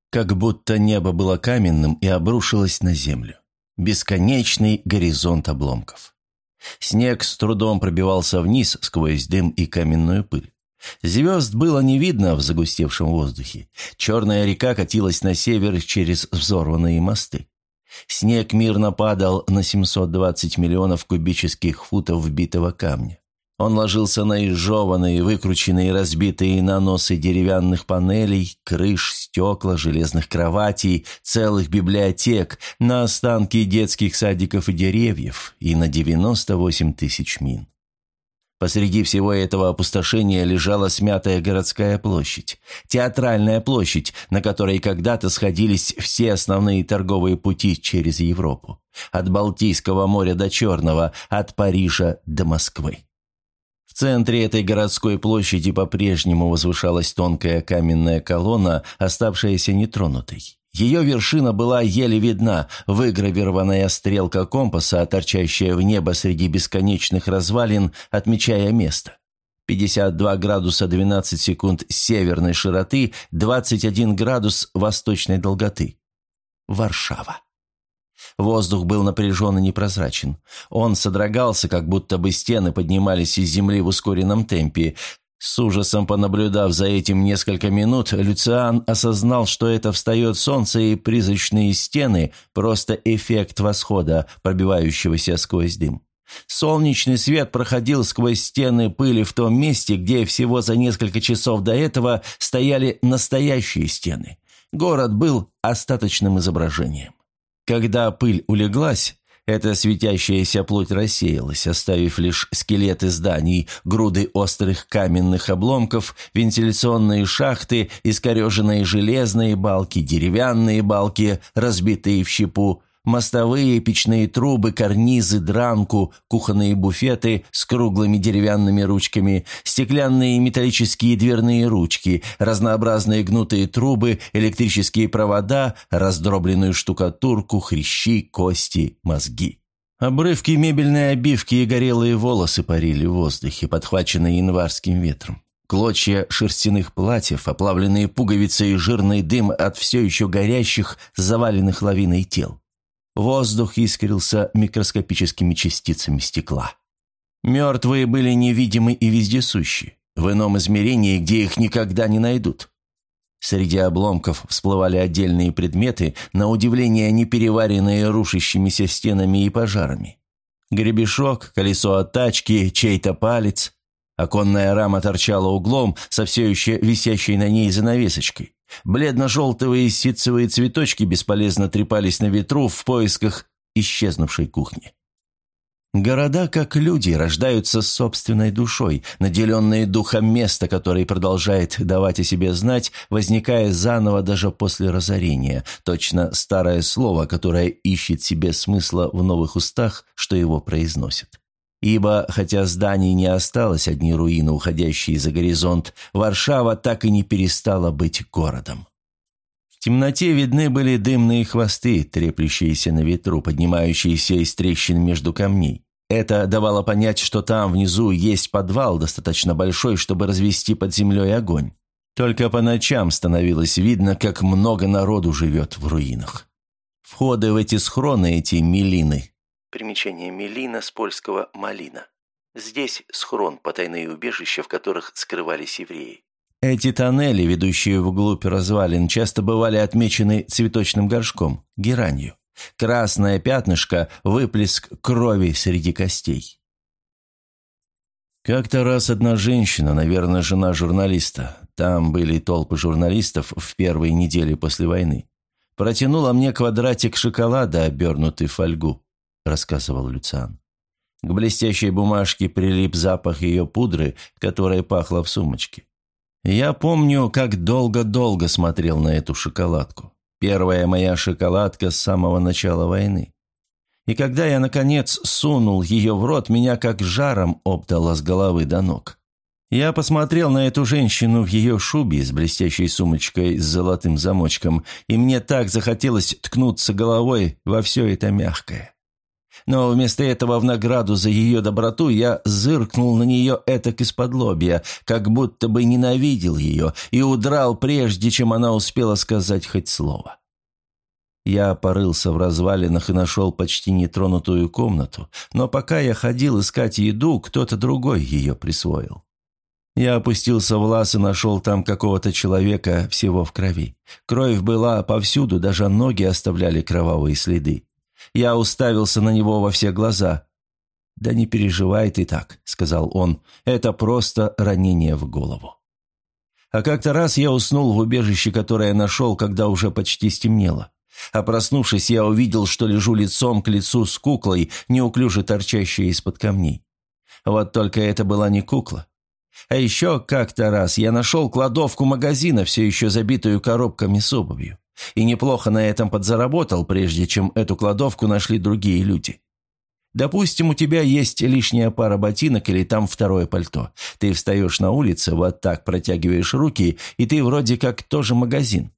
Как будто небо было каменным и обрушилось на землю. Бесконечный горизонт обломков. Снег с трудом пробивался вниз сквозь дым и каменную пыль. Звезд было не видно в загустевшем воздухе. Черная река катилась на север через взорванные мосты. Снег мирно падал на 720 миллионов кубических футов вбитого камня. Он ложился на изжеванные, выкрученные, разбитые наносы деревянных панелей, крыш, стекла, железных кроватей, целых библиотек, на останки детских садиков и деревьев и на 98 тысяч мин. Посреди всего этого опустошения лежала смятая городская площадь, театральная площадь, на которой когда-то сходились все основные торговые пути через Европу, от Балтийского моря до Черного, от Парижа до Москвы. В центре этой городской площади по-прежнему возвышалась тонкая каменная колонна, оставшаяся нетронутой. Ее вершина была еле видна, выгравированная стрелка компаса, торчащая в небо среди бесконечных развалин, отмечая место. 52 градуса 12 секунд северной широты, 21 градус восточной долготы. Варшава. Воздух был напряжен и непрозрачен. Он содрогался, как будто бы стены поднимались из земли в ускоренном темпе. С ужасом понаблюдав за этим несколько минут, Люциан осознал, что это встает солнце и призрачные стены – просто эффект восхода, пробивающегося сквозь дым. Солнечный свет проходил сквозь стены пыли в том месте, где всего за несколько часов до этого стояли настоящие стены. Город был остаточным изображением. Когда пыль улеглась, эта светящаяся плоть рассеялась, оставив лишь скелеты зданий, груды острых каменных обломков, вентиляционные шахты, искореженные железные балки, деревянные балки, разбитые в щепу, мостовые, печные трубы, карнизы, дранку, кухонные буфеты с круглыми деревянными ручками, стеклянные и металлические дверные ручки, разнообразные гнутые трубы, электрические провода, раздробленную штукатурку, хрящи, кости, мозги. Обрывки мебельной обивки и горелые волосы парили в воздухе, подхваченные январским ветром. Клочья шерстяных платьев, оплавленные пуговицы и жирный дым от все еще горящих, заваленных лавиной тел. Воздух искрился микроскопическими частицами стекла. Мертвые были невидимы и вездесущи, в ином измерении, где их никогда не найдут. Среди обломков всплывали отдельные предметы, на удивление не переваренные рушащимися стенами и пожарами. Гребешок, колесо от тачки, чей-то палец. Оконная рама торчала углом со все еще висящей на ней занавесочкой. Бледно-желтые ситцевые цветочки бесполезно трепались на ветру в поисках исчезнувшей кухни. Города, как люди, рождаются с собственной душой, наделенные духом места, который продолжает давать о себе знать, возникая заново даже после разорения, точно старое слово, которое ищет себе смысла в новых устах, что его произносит. Ибо, хотя зданий не осталось, одни руины, уходящие за горизонт, Варшава так и не перестала быть городом. В темноте видны были дымные хвосты, треплющиеся на ветру, поднимающиеся из трещин между камней. Это давало понять, что там внизу есть подвал, достаточно большой, чтобы развести под землей огонь. Только по ночам становилось видно, как много народу живет в руинах. Входы в эти схроны, эти милины. Примечание милина с польского «малина». Здесь схрон, потайные убежища, в которых скрывались евреи. Эти тоннели, ведущие вглубь развалин, часто бывали отмечены цветочным горшком, геранью. Красное пятнышко – выплеск крови среди костей. Как-то раз одна женщина, наверное, жена журналиста, там были толпы журналистов в первые недели после войны, протянула мне квадратик шоколада, обернутый в фольгу, рассказывал Люциан. К блестящей бумажке прилип запах ее пудры, которая пахла в сумочке. Я помню, как долго-долго смотрел на эту шоколадку. Первая моя шоколадка с самого начала войны. И когда я, наконец, сунул ее в рот, меня как жаром обдало с головы до ног. Я посмотрел на эту женщину в ее шубе с блестящей сумочкой с золотым замочком, и мне так захотелось ткнуться головой во все это мягкое. Но вместо этого в награду за ее доброту я зыркнул на нее этак исподлобья, как будто бы ненавидел ее, и удрал, прежде чем она успела сказать хоть слово. Я порылся в развалинах и нашел почти нетронутую комнату, но пока я ходил искать еду, кто-то другой ее присвоил. Я опустился в лаз и нашел там какого-то человека всего в крови. Кровь была повсюду, даже ноги оставляли кровавые следы. Я уставился на него во все глаза. «Да не переживай ты так», — сказал он, — «это просто ранение в голову». А как-то раз я уснул в убежище, которое нашел, когда уже почти стемнело. А проснувшись, я увидел, что лежу лицом к лицу с куклой, неуклюже торчащей из-под камней. Вот только это была не кукла. А еще как-то раз я нашел кладовку магазина, все еще забитую коробками с обувью. И неплохо на этом подзаработал, прежде чем эту кладовку нашли другие люди. Допустим, у тебя есть лишняя пара ботинок или там второе пальто. Ты встаешь на улице, вот так протягиваешь руки, и ты вроде как тоже магазин.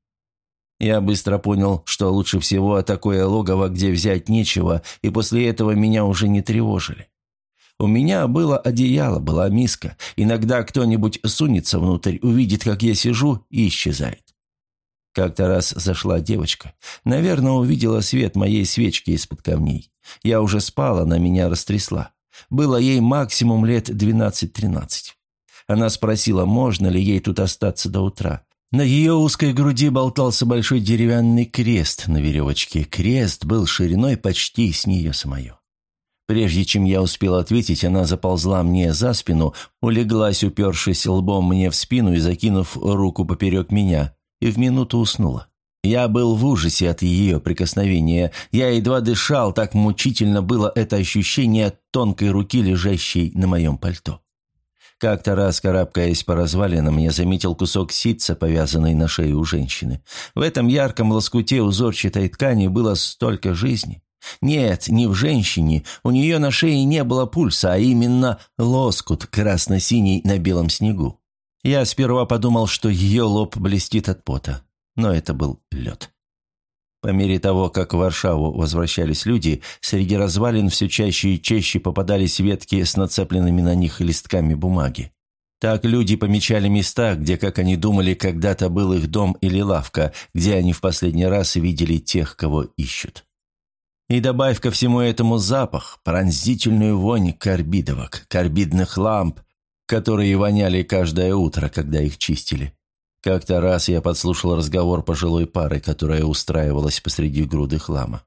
Я быстро понял, что лучше всего такое логово, где взять нечего, и после этого меня уже не тревожили. У меня было одеяло, была миска. Иногда кто-нибудь сунется внутрь, увидит, как я сижу, и исчезает. Как-то раз зашла девочка. Наверное, увидела свет моей свечки из-под камней. Я уже спал, она меня растрясла. Было ей максимум лет 12-13. Она спросила, можно ли ей тут остаться до утра. На ее узкой груди болтался большой деревянный крест на веревочке. Крест был шириной почти с нее самое. Прежде чем я успел ответить, она заползла мне за спину, улеглась, упершись лбом мне в спину и закинув руку поперек меня, и в минуту уснула. Я был в ужасе от ее прикосновения. Я едва дышал, так мучительно было это ощущение от тонкой руки, лежащей на моем пальто. Как-то раз, карабкаясь по развалинам, я заметил кусок ситца, повязанный на шее у женщины. В этом ярком лоскуте узорчатой ткани было столько жизни. Нет, не в женщине, у нее на шее не было пульса, а именно лоскут красно-синий на белом снегу. Я сперва подумал, что ее лоб блестит от пота, но это был лед. По мере того, как в Варшаву возвращались люди, среди развалин все чаще и чаще попадались ветки с нацепленными на них листками бумаги. Так люди помечали места, где, как они думали, когда-то был их дом или лавка, где они в последний раз видели тех, кого ищут. И добавь ко всему этому запах, пронзительную вонь карбидовок, карбидных ламп, которые воняли каждое утро, когда их чистили. Как-то раз я подслушал разговор пожилой пары, которая устраивалась посреди груды хлама.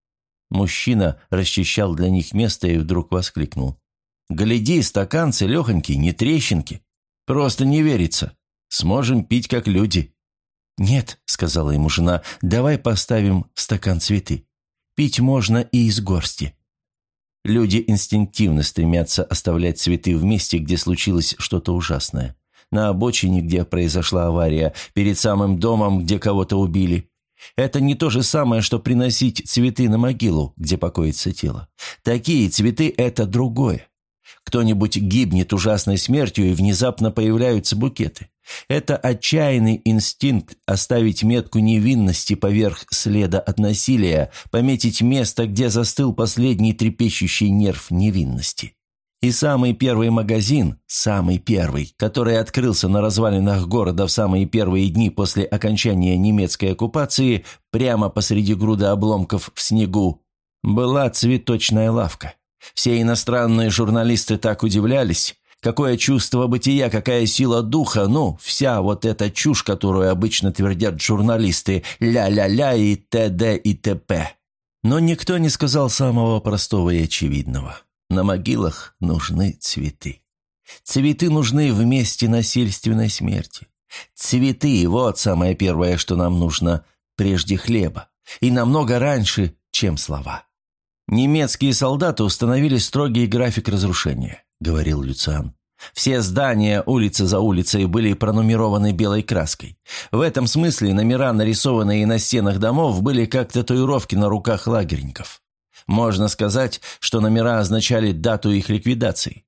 Мужчина расчищал для них место и вдруг воскликнул. «Гляди, стакан целехонький, не трещинки. Просто не верится. Сможем пить как люди». «Нет», — сказала ему жена, — «давай поставим в стакан цветы. Пить можно и из горсти». Люди инстинктивно стремятся оставлять цветы в месте, где случилось что-то ужасное. На обочине, где произошла авария, перед самым домом, где кого-то убили. Это не то же самое, что приносить цветы на могилу, где покоится тело. Такие цветы – это другое. Кто-нибудь гибнет ужасной смертью, и внезапно появляются букеты. Это отчаянный инстинкт оставить метку невинности поверх следа от насилия, пометить место, где застыл последний трепещущий нерв невинности. И самый первый магазин, самый первый, который открылся на развалинах города в самые первые дни после окончания немецкой оккупации, прямо посреди груды обломков в снегу, была цветочная лавка. Все иностранные журналисты так удивлялись. Какое чувство бытия, какая сила духа, ну, вся вот эта чушь, которую обычно твердят журналисты, ля-ля-ля и т.д. и т.п. Но никто не сказал самого простого и очевидного. На могилах нужны цветы. Цветы нужны в месте насильственной смерти. Цветы – вот самое первое, что нам нужно прежде хлеба. И намного раньше, чем слова. «Немецкие солдаты установили строгий график разрушения», – говорил Люциан. «Все здания, улица за улицей, были пронумерованы белой краской. В этом смысле номера, нарисованные на стенах домов, были как татуировки на руках лагерников. Можно сказать, что номера означали дату их ликвидации.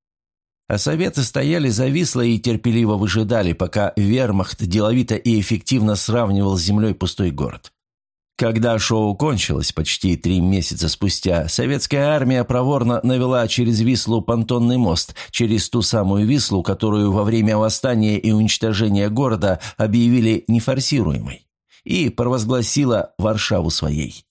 А советы стояли зависло и терпеливо выжидали, пока вермахт деловито и эффективно сравнивал с землей пустой город. Когда шоу кончилось почти 3 месяца спустя, советская армия проворно навела через Вислу понтонный мост, через ту самую Вислу, которую во время восстания и уничтожения города объявили нефорсируемой, и провозгласила Варшаву своей.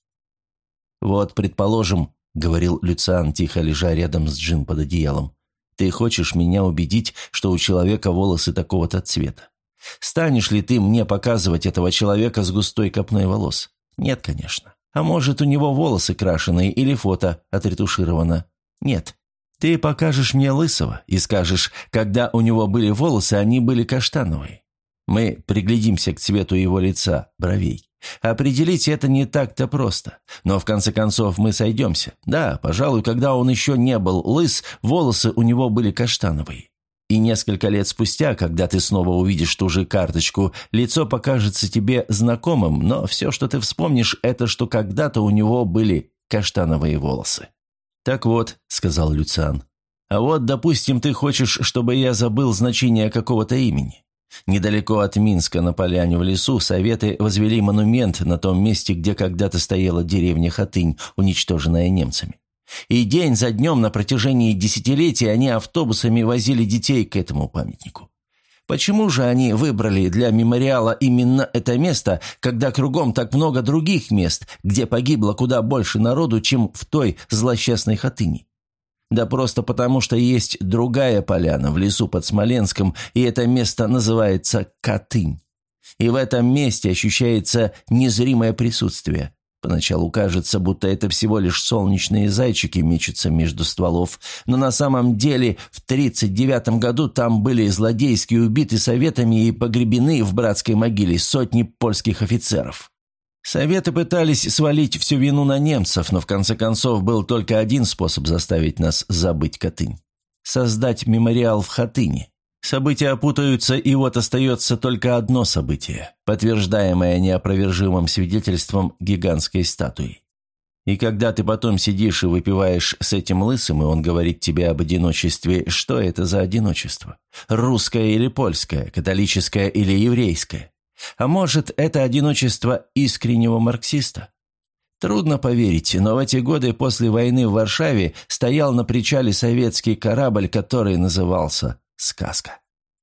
«Вот, предположим, — говорил Люциан, тихо лежа рядом с Джин под одеялом, — ты хочешь меня убедить, что у человека волосы такого-то цвета? Станешь ли ты мне показывать этого человека с густой копной волос? Нет, конечно. А может, у него волосы крашеные или фото отретушировано? Нет. Ты покажешь мне лысого и скажешь, когда у него были волосы, они были каштановые. Мы приглядимся к цвету его лица, бровей. Определить это не так-то просто. Но в конце концов мы сойдемся. Да, пожалуй, когда он еще не был лыс, волосы у него были каштановые. И несколько лет спустя, когда ты снова увидишь ту же карточку, лицо покажется тебе знакомым, но все, что ты вспомнишь, это что когда-то у него были каштановые волосы. «Так вот», — сказал Люциан, — «а вот, допустим, ты хочешь, чтобы я забыл значение какого-то имени. Недалеко от Минска на поляне в лесу Советы возвели монумент на том месте, где когда-то стояла деревня Хатынь, уничтоженная немцами. И день за днем на протяжении десятилетий они автобусами возили детей к этому памятнику. Почему же они выбрали для мемориала именно это место, когда кругом так много других мест, где погибло куда больше народу, чем в той злосчастной Хатыни? Да просто потому, что есть другая поляна в лесу под Смоленском, и это место называется Катынь. И в этом месте ощущается незримое присутствие. Поначалу кажется, будто это всего лишь солнечные зайчики мечутся между стволов, но на самом деле в 1939 году там были злодейски убиты Советами и погребены в братской могиле сотни польских офицеров. Советы пытались свалить всю вину на немцев, но в конце концов был только один способ заставить нас забыть Катынь – создать мемориал в Хатыни. События опутаются, и вот остается только одно событие, подтверждаемое неопровержимым свидетельством гигантской статуи. И когда ты потом сидишь и выпиваешь с этим лысым, и он говорит тебе об одиночестве, что это за одиночество? Русское или польское, католическое или еврейское? А может, это одиночество искреннего марксиста? Трудно поверить, но в эти годы после войны в Варшаве стоял на причале советский корабль, который назывался «Сказка».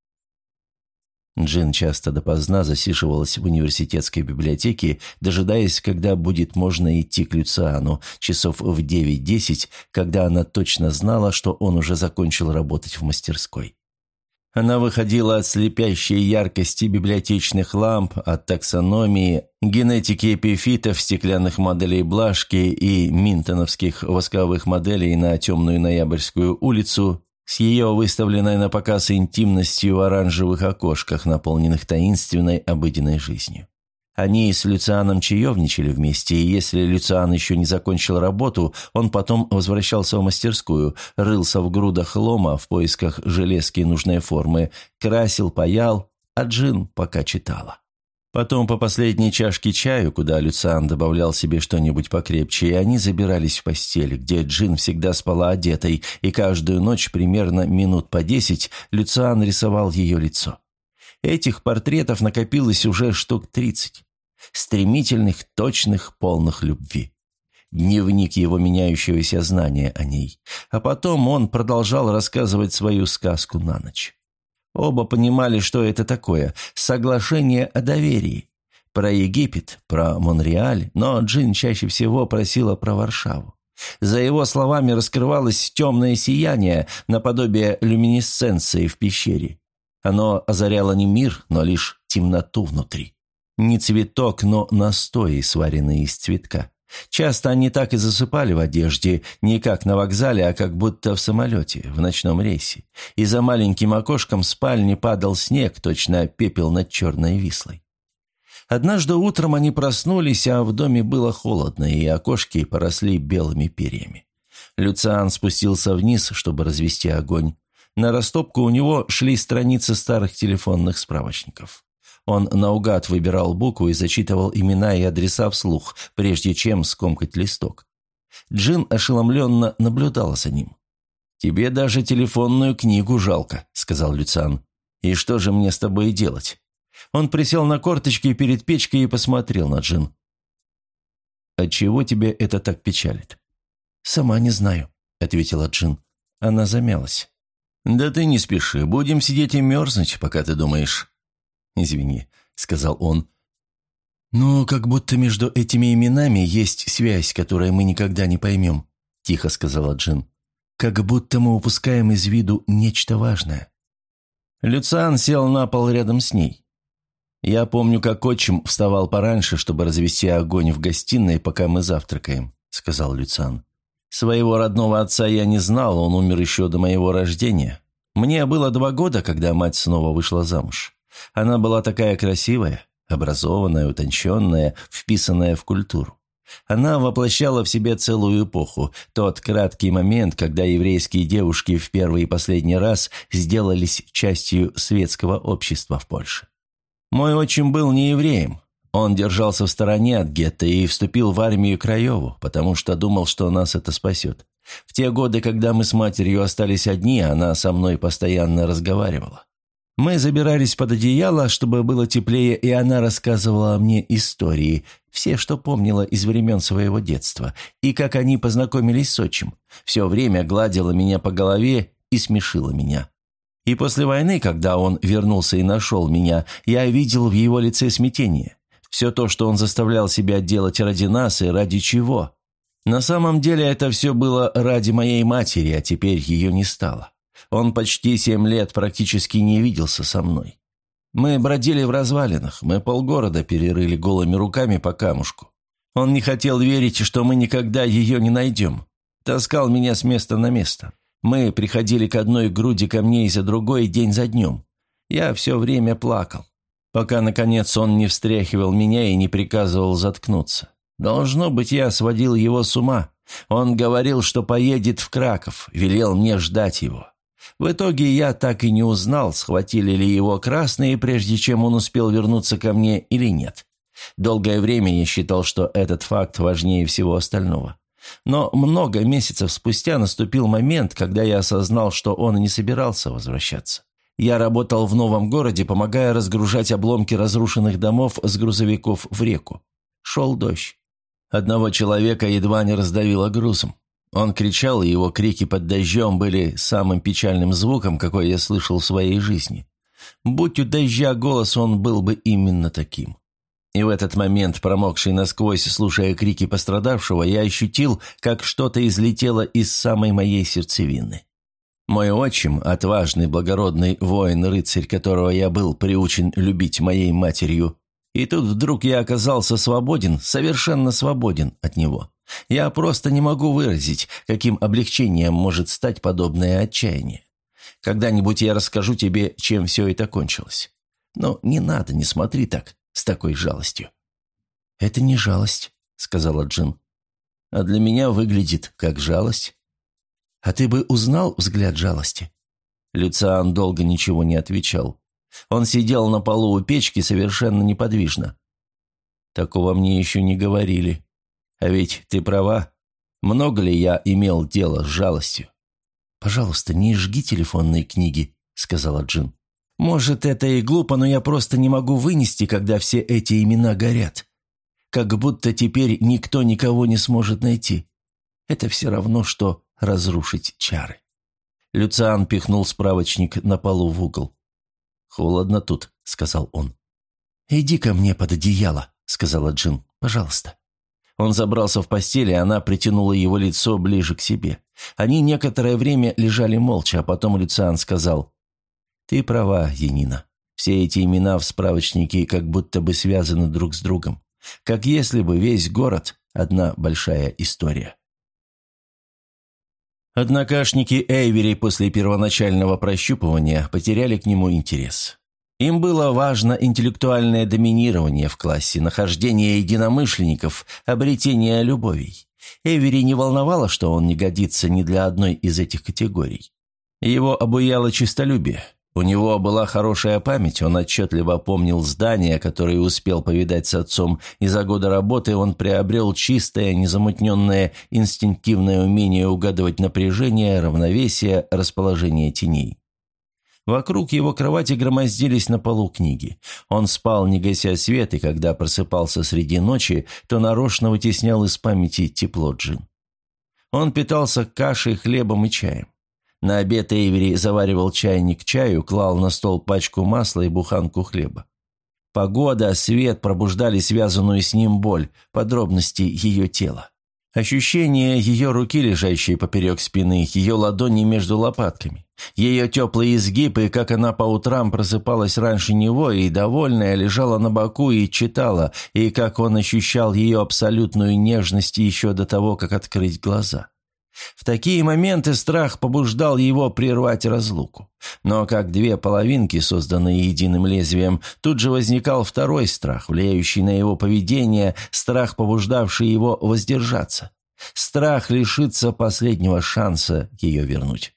Джин часто допоздна засиживалась в университетской библиотеке, дожидаясь, когда будет можно идти к Люциану, часов в 9-10, когда она точно знала, что он уже закончил работать в мастерской. Она выходила от слепящей яркости библиотечных ламп, от таксономии, генетики эпифитов, стеклянных моделей Блашки и минтоновских восковых моделей на темную Ноябрьскую улицу, с ее выставленной на показ интимностью в оранжевых окошках, наполненных таинственной обыденной жизнью. Они с Люцианом чаевничали вместе, и если Люциан еще не закончил работу, он потом возвращался в мастерскую, рылся в грудах лома в поисках железки нужной формы, красил, паял, а Джин пока читала. Потом по последней чашке чаю, куда Люциан добавлял себе что-нибудь покрепче, и они забирались в постель, где Джин всегда спала одетой, и каждую ночь примерно минут по 10 Люциан рисовал ее лицо. Этих портретов накопилось уже штук 30. Стремительных, точных, полных любви. Дневник его меняющегося знания о ней. А потом он продолжал рассказывать свою сказку на ночь. Оба понимали, что это такое – соглашение о доверии. Про Египет, про Монреаль, но Джин чаще всего просила про Варшаву. За его словами раскрывалось темное сияние, наподобие люминесценции в пещере. Оно озаряло не мир, но лишь темноту внутри. Не цветок, но настои, сваренные из цветка. Часто они так и засыпали в одежде, не как на вокзале, а как будто в самолете, в ночном рейсе. И за маленьким окошком спальни падал снег, точно пепел над черной Вислой. Однажды утром они проснулись, а в доме было холодно, и окошки поросли белыми перьями. Люциан спустился вниз, чтобы развести огонь. На растопку у него шли страницы старых телефонных справочников. Он наугад выбирал букву и зачитывал имена и адреса вслух, прежде чем скомкать листок. Джин ошеломленно наблюдала за ним. «Тебе даже телефонную книгу жалко», — сказал Люциан. «И что же мне с тобой делать?» Он присел на корточки перед печкой и посмотрел на Джин. Отчего тебе это так печалит?» «Сама не знаю», — ответила Джин. Она замялась. «Да ты не спеши, будем сидеть и мерзнуть, пока ты думаешь». «Извини», — сказал он. «Но как будто между этими именами есть связь, которую мы никогда не поймем», — тихо сказала Джин. «Как будто мы упускаем из виду нечто важное». Люциан сел на пол рядом с ней. «Я помню, как отчим вставал пораньше, чтобы развести огонь в гостиной, пока мы завтракаем», — сказал Люциан. «Своего родного отца я не знал, он умер еще до моего рождения. Мне было 2 года, когда мать снова вышла замуж. Она была такая красивая, образованная, утонченная, вписанная в культуру. Она воплощала в себе целую эпоху, тот краткий момент, когда еврейские девушки в первый и последний раз сделались частью светского общества в Польше. Мой отчим был не евреем. Он держался в стороне от гетто и вступил в армию Краеву, потому что думал, что нас это спасет. В те годы, когда мы с матерью остались одни, она со мной постоянно разговаривала. Мы забирались под одеяло, чтобы было теплее, и она рассказывала мне истории, все, что помнила из времен своего детства, и как они познакомились с отчим. Все время гладила меня по голове и смешила меня. И после войны, когда он вернулся и нашел меня, я видел в его лице смятение. Все то, что он заставлял себя делать ради нас и ради чего. На самом деле это все было ради моей матери, а теперь ее не стало. Он почти 7 лет практически не виделся со мной. Мы бродили в развалинах, мы полгорода перерыли голыми руками по камушку. Он не хотел верить, что мы никогда ее не найдем. Таскал меня с места на место. Мы приходили к одной груди камней за другой день за днем. Я все время плакал, пока, наконец, он не встряхивал меня и не приказывал заткнуться. Должно быть, я сводил его с ума. Он говорил, что поедет в Краков, велел мне ждать его. В итоге я так и не узнал, схватили ли его красные, прежде чем он успел вернуться ко мне, или нет. Долгое время я считал, что этот факт важнее всего остального. Но много месяцев спустя наступил момент, когда я осознал, что он не собирался возвращаться. Я работал в новом городе, помогая разгружать обломки разрушенных домов с грузовиков в реку. Шел дождь. Одного человека едва не раздавило грузом. Он кричал, и его крики под дождем были самым печальным звуком, какой я слышал в своей жизни. Будь у дождя голос, он был бы именно таким. И в этот момент, промокший насквозь, слушая крики пострадавшего, я ощутил, как что-то излетело из самой моей сердцевины. Мой отчим, отважный, благородный воин-рыцарь, которого я был приучен любить моей матерью, и тут вдруг я оказался свободен, совершенно свободен от него. Я просто не могу выразить, каким облегчением может стать подобное отчаяние. Когда-нибудь я расскажу тебе, чем все это кончилось. Но не надо, не смотри так, с такой жалостью». «Это не жалость», — сказала Джин. «А для меня выглядит как жалость». «А ты бы узнал взгляд жалости?» Люциан долго ничего не отвечал. Он сидел на полу у печки совершенно неподвижно. «Такого мне еще не говорили. А ведь ты права. Много ли я имел дело с жалостью?» «Пожалуйста, не жги телефонные книги», — сказала Джин. «Может, это и глупо, но я просто не могу вынести, когда все эти имена горят. Как будто теперь никто никого не сможет найти. Это все равно, что разрушить чары». Люциан пихнул справочник на полу в угол. «Холодно тут», — сказал он. «Иди ко мне под одеяло», — сказала Джин. «Пожалуйста». Он забрался в постель, и она притянула его лицо ближе к себе. Они некоторое время лежали молча, а потом Люциан сказал: «Ты права, Янина. Все эти имена в справочнике как будто бы связаны друг с другом. Как если бы весь город – одна большая история». Однокашники Эйвери после первоначального прощупывания потеряли к нему интерес. Им было важно интеллектуальное доминирование в классе, нахождение единомышленников, обретение любовей. Эйвери не волновало, что он не годится ни для одной из этих категорий. Его обуяло честолюбие. У него была хорошая память, он отчетливо помнил здания, которые успел повидать с отцом, и за годы работы он приобрел чистое, незамутненное, инстинктивное умение угадывать напряжение, равновесие, расположение теней. Вокруг его кровати громоздились на полу книги. Он спал, не гася свет, и когда просыпался среди ночи, то нарочно вытеснял из памяти тепло Джин. Он питался кашей, хлебом и чаем. На обед Эйвери заваривал чайник чаю, клал на стол пачку масла и буханку хлеба. Погода, свет пробуждали связанную с ним боль, подробности ее тела. Ощущение ее руки, лежащей поперек спины, ее ладони между лопатками, ее теплые изгибы, и как она по утрам просыпалась раньше него и, довольная, лежала на боку и читала, и как он ощущал ее абсолютную нежность еще до того, как открыть глаза. В такие моменты страх побуждал его прервать разлуку. Но как две половинки, созданные единым лезвием, тут же возникал второй страх, влияющий на его поведение, страх, побуждавший его воздержаться. Страх лишиться последнего шанса ее вернуть.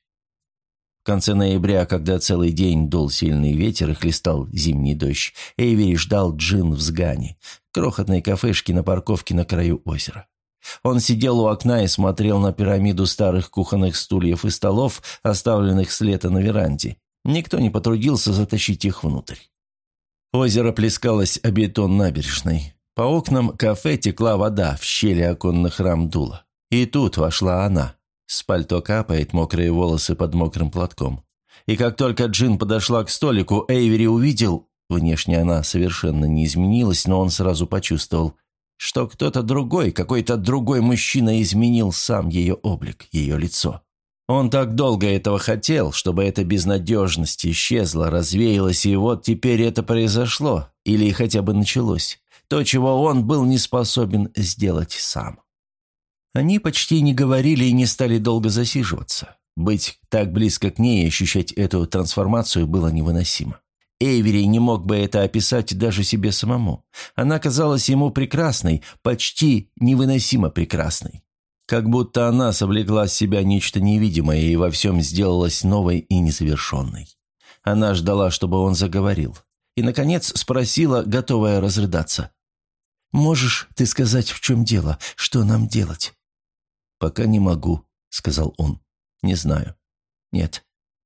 В конце ноября, когда целый день дул сильный ветер и хлестал зимний дождь, Эйвери ждал Джин в Сгане, крохотной кафешке на парковке на краю озера. Он сидел у окна и смотрел на пирамиду старых кухонных стульев и столов, оставленных с лета на веранде. Никто не потрудился затащить их внутрь. Озеро плескалось о бетон набережной. По окнам кафе текла вода, в щели оконных рам дуло. И тут вошла она. С пальто капает, мокрые волосы под мокрым платком. И как только Джин подошла к столику, Эйвери увидел, внешне она совершенно не изменилась, но он сразу почувствовал, что кто-то другой, какой-то другой мужчина изменил сам ее облик, ее лицо. Он так долго этого хотел, чтобы эта безнадежность исчезла, развеялась, и вот теперь это произошло, или хотя бы началось, то, чего он был не способен сделать сам. Они почти не говорили и не стали долго засиживаться. Быть так близко к ней и ощущать эту трансформацию было невыносимо. Эйвери не мог бы это описать даже себе самому. Она казалась ему прекрасной, почти невыносимо прекрасной. Как будто она совлекла с себя нечто невидимое и во всем сделалась новой и незавершенной. Она ждала, чтобы он заговорил. И, наконец, спросила, готовая разрыдаться. «Можешь ты сказать, в чем дело? Что нам делать?» «Пока не могу», — сказал он. «Не знаю. Нет».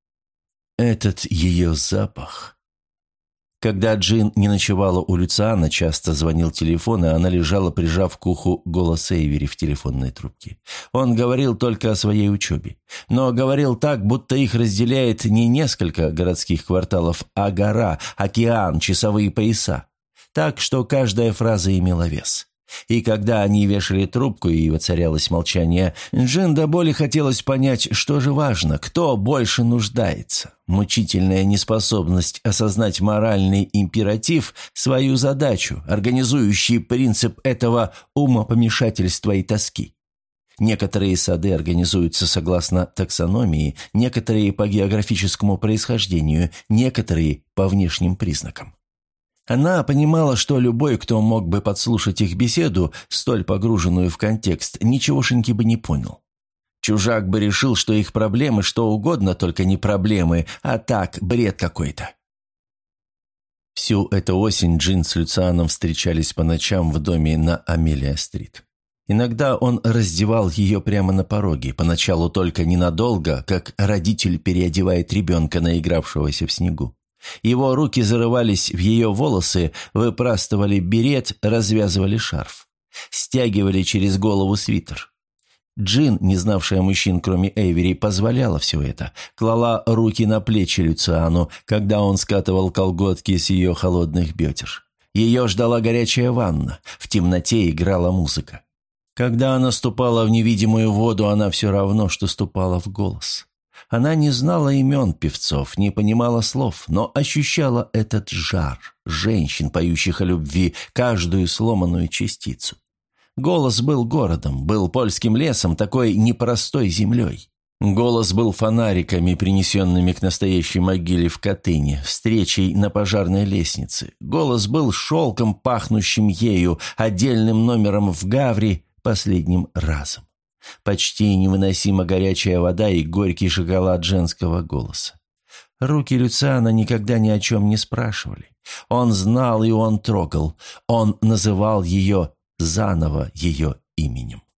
Этот ее запах... Когда Джин не ночевала у Люциана, часто звонил телефон, и она лежала, прижав к уху голос Эйвери в телефонной трубке. Он говорил только о своей учебе. Но говорил так, будто их разделяет не несколько городских кварталов, а гора, океан, часовые пояса. Так что каждая фраза имела вес. И когда они вешали трубку и воцарялось молчание, Джин до боли хотелось понять, что же важно, кто больше нуждается. Мучительная неспособность осознать моральный императив, свою задачу, организующий принцип этого умопомешательства и тоски. Некоторые сады организуются согласно таксономии, некоторые по географическому происхождению, некоторые по внешним признакам. Она понимала, что любой, кто мог бы подслушать их беседу, столь погруженную в контекст, ничегошеньки бы не понял. Чужак бы решил, что их проблемы что угодно, только не проблемы, а так, бред какой-то. Всю эту осень Джин с Люцианом встречались по ночам в доме на Амелия-стрит. Иногда он раздевал ее прямо на пороге, поначалу только ненадолго, как родитель переодевает ребенка, наигравшегося в снегу. Его руки зарывались в ее волосы, выпрастывали берет, развязывали шарф. Стягивали через голову свитер. Джин, не знавшая мужчин, кроме Эйвери, позволяла все это. Клала руки на плечи Люциану, когда он скатывал колготки с ее холодных бедер. Ее ждала горячая ванна. В темноте играла музыка. Когда она ступала в невидимую воду, она все равно, что ступала в голос. Она не знала имен певцов, не понимала слов, но ощущала этот жар женщин, поющих о любви, каждую сломанную частицу. Голос был городом, был польским лесом, такой непростой землей. Голос был фонариками, принесенными к настоящей могиле в Катыни, встречей на пожарной лестнице. Голос был шелком, пахнущим ею, отдельным номером в Гаври, последним разом. Почти невыносимо горячая вода и горький шоколад женского голоса. Руки Люциана никогда ни о чем не спрашивали. Он знал, и он трогал. Он называл ее заново ее именем.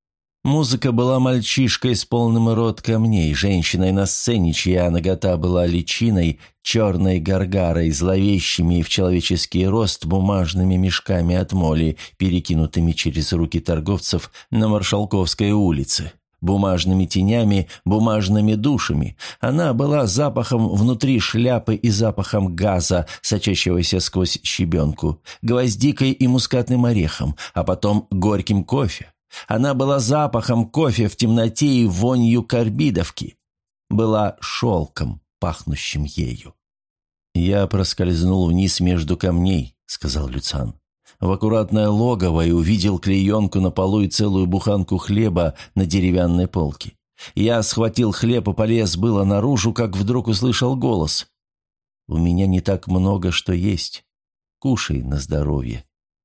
Музыка была мальчишкой с полным рот камней, женщиной на сцене, чья нагота была личиной, черной гаргарой, зловещими в человеческий рост бумажными мешками от моли, перекинутыми через руки торговцев на Маршалковской улице. Бумажными тенями, бумажными душами. Она была запахом внутри шляпы и запахом газа, сочащегося сквозь щебенку, гвоздикой и мускатным орехом, а потом горьким кофе. Она была запахом кофе в темноте и вонью карбидовки. Была шелком, пахнущим ею. «Я проскользнул вниз между камней», — сказал Люциан, в аккуратное логово и увидел клеенку на полу и целую буханку хлеба на деревянной полке. Я схватил хлеб и полез было наружу, как вдруг услышал голос. «У меня не так много, что есть. Кушай на здоровье».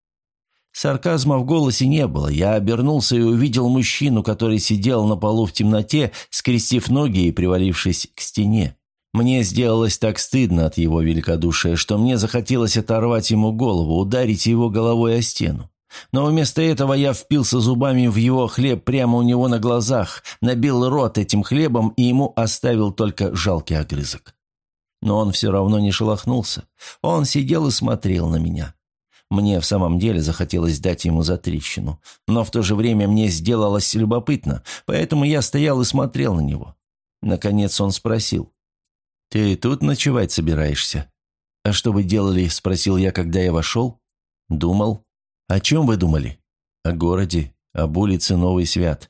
Сарказма в голосе не было. Я обернулся и увидел мужчину, который сидел на полу в темноте, скрестив ноги и привалившись к стене. Мне сделалось так стыдно от его великодушия, что мне захотелось оторвать ему голову, ударить его головой о стену. Но вместо этого я впился зубами в его хлеб прямо у него на глазах, набил рот этим хлебом и ему оставил только жалкий огрызок. Но он все равно не шелохнулся. Он сидел и смотрел на меня. Мне в самом деле захотелось дать ему затрещину, но в то же время мне сделалось любопытно, поэтому я стоял и смотрел на него. Наконец он спросил: «Ты тут ночевать собираешься?» «А что вы делали?» – спросил я, когда я вошел. «Думал». «О чем вы думали?» «О городе, об улице Новый Свят».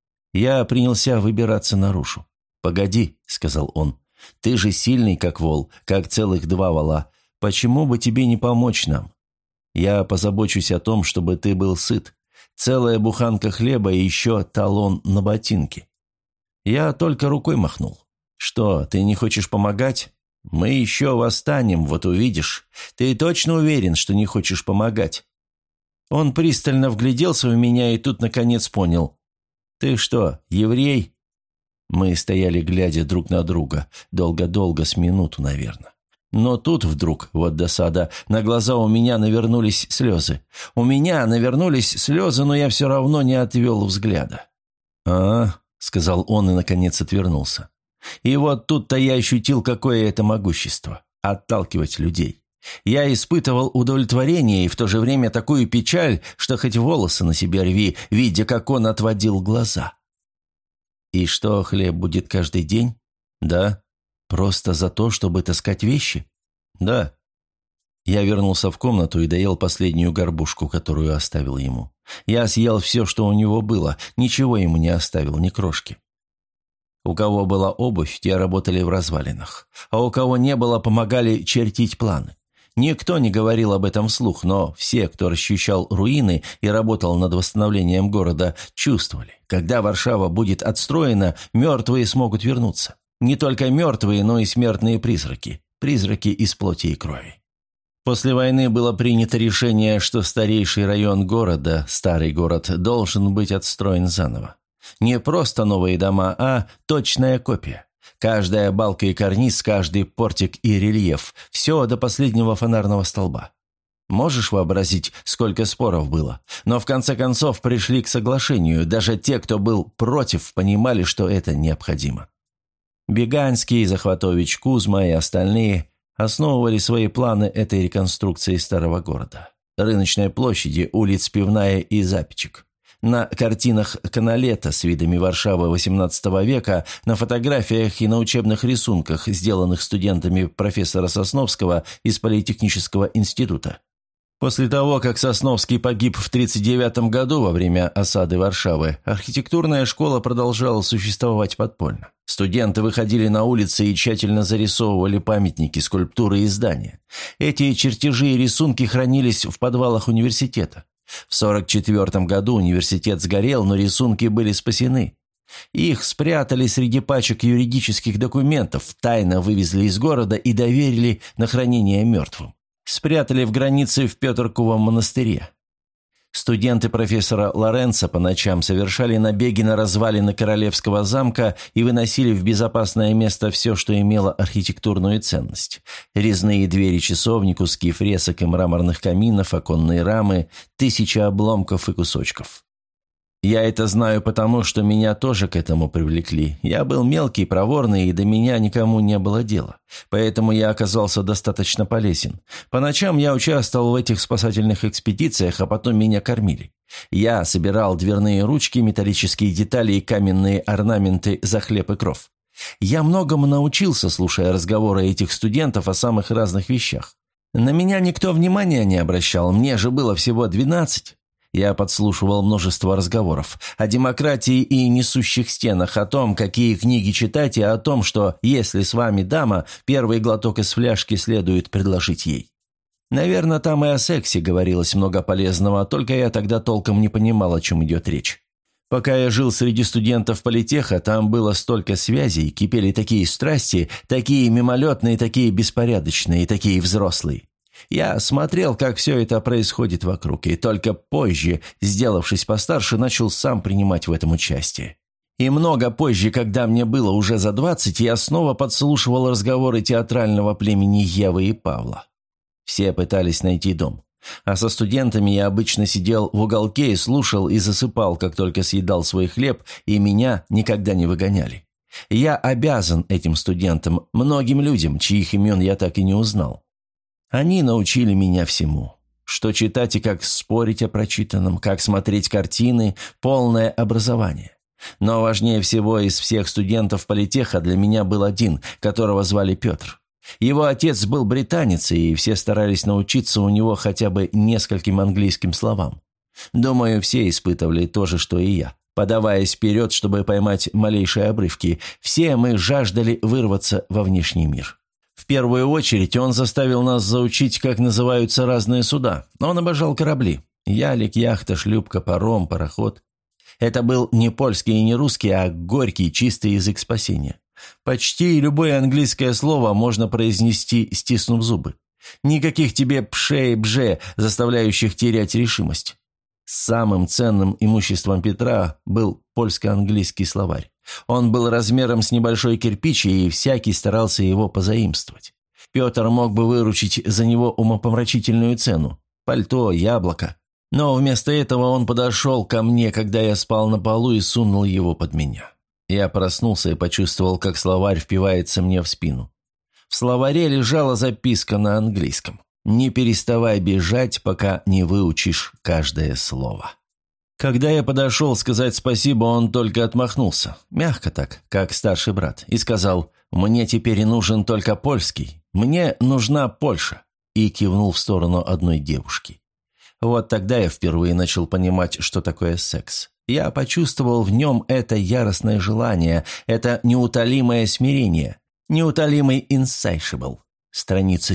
Я принялся выбираться наружу. «Погоди», – сказал он, – «ты же сильный, как вол, как целых 2 вола. Почему бы тебе не помочь нам? Я позабочусь о том, чтобы ты был сыт. Целая буханка хлеба и еще талон на ботинки». Я только рукой махнул. «Что, ты не хочешь помогать? Мы еще восстанем, вот увидишь. Ты точно уверен, что не хочешь помогать?» Он пристально вгляделся в меня и тут наконец понял. «Ты что, еврей?» Мы стояли, глядя друг на друга, долго-долго, с минуту, наверное. Но тут вдруг, вот досада, на глаза у меня навернулись слезы. У меня навернулись слезы, но я все равно не отвел взгляда. «А, — сказал он и наконец отвернулся. И вот тут-то я ощутил, какое это могущество – отталкивать людей. Я испытывал удовлетворение и в то же время такую печаль, что хоть волосы на себе рви, видя, как он отводил глаза. «И что, хлеб будет каждый день?» «Да». «Просто за то, чтобы таскать вещи?» «Да». Я вернулся в комнату и доел последнюю горбушку, которую оставил ему. Я съел все, что у него было, ничего ему не оставил, ни крошки. У кого была обувь, те работали в развалинах, а у кого не было, помогали чертить планы. Никто не говорил об этом вслух, но все, кто расчищал руины и работал над восстановлением города, чувствовали, когда Варшава будет отстроена, мертвые смогут вернуться. Не только мертвые, но и смертные призраки, призраки из плоти и крови. После войны было принято решение, что старейший район города, старый город, должен быть отстроен заново. Не просто новые дома, а точная копия. Каждая балка и карниз, каждый портик и рельеф. Все до последнего фонарного столба. Можешь вообразить, сколько споров было? Но в конце концов пришли к соглашению. Даже те, кто был против, понимали, что это необходимо. Беганский, Захватович, Кузьма и остальные основывали свои планы этой реконструкции старого города. Рыночной площади, улиц Пивная и Запичек. На картинах Каналета с видами Варшавы XVIII века, на фотографиях и на учебных рисунках, сделанных студентами профессора Сосновского из Политехнического института. После того, как Сосновский погиб в 1939 году во время осады Варшавы, архитектурная школа продолжала существовать подпольно. Студенты выходили на улицы и тщательно зарисовывали памятники, скульптуры и здания. Эти чертежи и рисунки хранились в подвалах университета. В 1944 году университет сгорел, но рисунки были спасены. Их спрятали среди пачек юридических документов, тайно вывезли из города и доверили на хранение мертвым. Спрятали в границе в Петрковом монастыре. Студенты профессора Лоренца по ночам совершали набеги на развалины Королевского замка и выносили в безопасное место все, что имело архитектурную ценность. Резные двери часовни, куски фресок и мраморных каминов, оконные рамы, 1000 обломков и кусочков. Я это знаю потому, что меня тоже к этому привлекли. Я был мелкий, проворный, и до меня никому не было дела. Поэтому я оказался достаточно полезен. По ночам я участвовал в этих спасательных экспедициях, а потом меня кормили. Я собирал дверные ручки, металлические детали и каменные орнаменты за хлеб и кров. Я многому научился, слушая разговоры этих студентов о самых разных вещах. На меня никто внимания не обращал, мне же было всего 12. Я подслушивал множество разговоров о демократии и несущих стенах, о том, какие книги читать, и о том, что, если с вами дама, первый глоток из фляжки следует предложить ей. Наверное, там и о сексе говорилось много полезного, только я тогда толком не понимал, о чем идет речь. Пока я жил среди студентов политеха, там было столько связей, кипели такие страсти, такие мимолетные, такие беспорядочные, такие взрослые. Я смотрел, как все это происходит вокруг, и только позже, сделавшись постарше, начал сам принимать в этом участие. И много позже, когда мне было уже за 20, я снова подслушивал разговоры театрального племени Евы и Павла. Все пытались найти дом. А со студентами я обычно сидел в уголке и слушал и засыпал, как только съедал свой хлеб, и меня никогда не выгоняли. Я обязан этим студентам, многим людям, чьих имен я так и не узнал. Они научили меня всему. Что читать и как спорить о прочитанном, как смотреть картины, полное образование. Но важнее всего из всех студентов политеха для меня был один, которого звали Петр. Его отец был британец, и все старались научиться у него хотя бы нескольким английским словам. Думаю, все испытывали то же, что и я. Подаваясь вперед, чтобы поймать малейшие обрывки, все мы жаждали вырваться во внешний мир. В первую очередь он заставил нас заучить, как называются разные суда. Он обожал корабли. Ялик, яхта, шлюпка, паром, пароход. Это был не польский и не русский, а горький, чистый язык спасения. Почти любое английское слово можно произнести, стиснув зубы. Никаких тебе пше и бже, заставляющих терять решимость. Самым ценным имуществом Петра был польско-английский словарь. Он был размером с небольшой кирпич, и всякий старался его позаимствовать. Петр мог бы выручить за него умопомрачительную цену – пальто, яблоко. Но вместо этого он подошел ко мне, когда я спал на полу, и сунул его под меня. Я проснулся и почувствовал, как словарь впивается мне в спину. В словаре лежала записка на английском. «Не переставай бежать, пока не выучишь каждое слово». Когда я подошел сказать спасибо, он только отмахнулся, мягко так, как старший брат, и сказал: «Мне теперь нужен только польский, мне нужна Польша», и кивнул в сторону одной девушки. Вот тогда я впервые начал понимать, что такое секс. Я почувствовал в нем это яростное желание, это неутолимое смирение, неутолимый insatiable, страница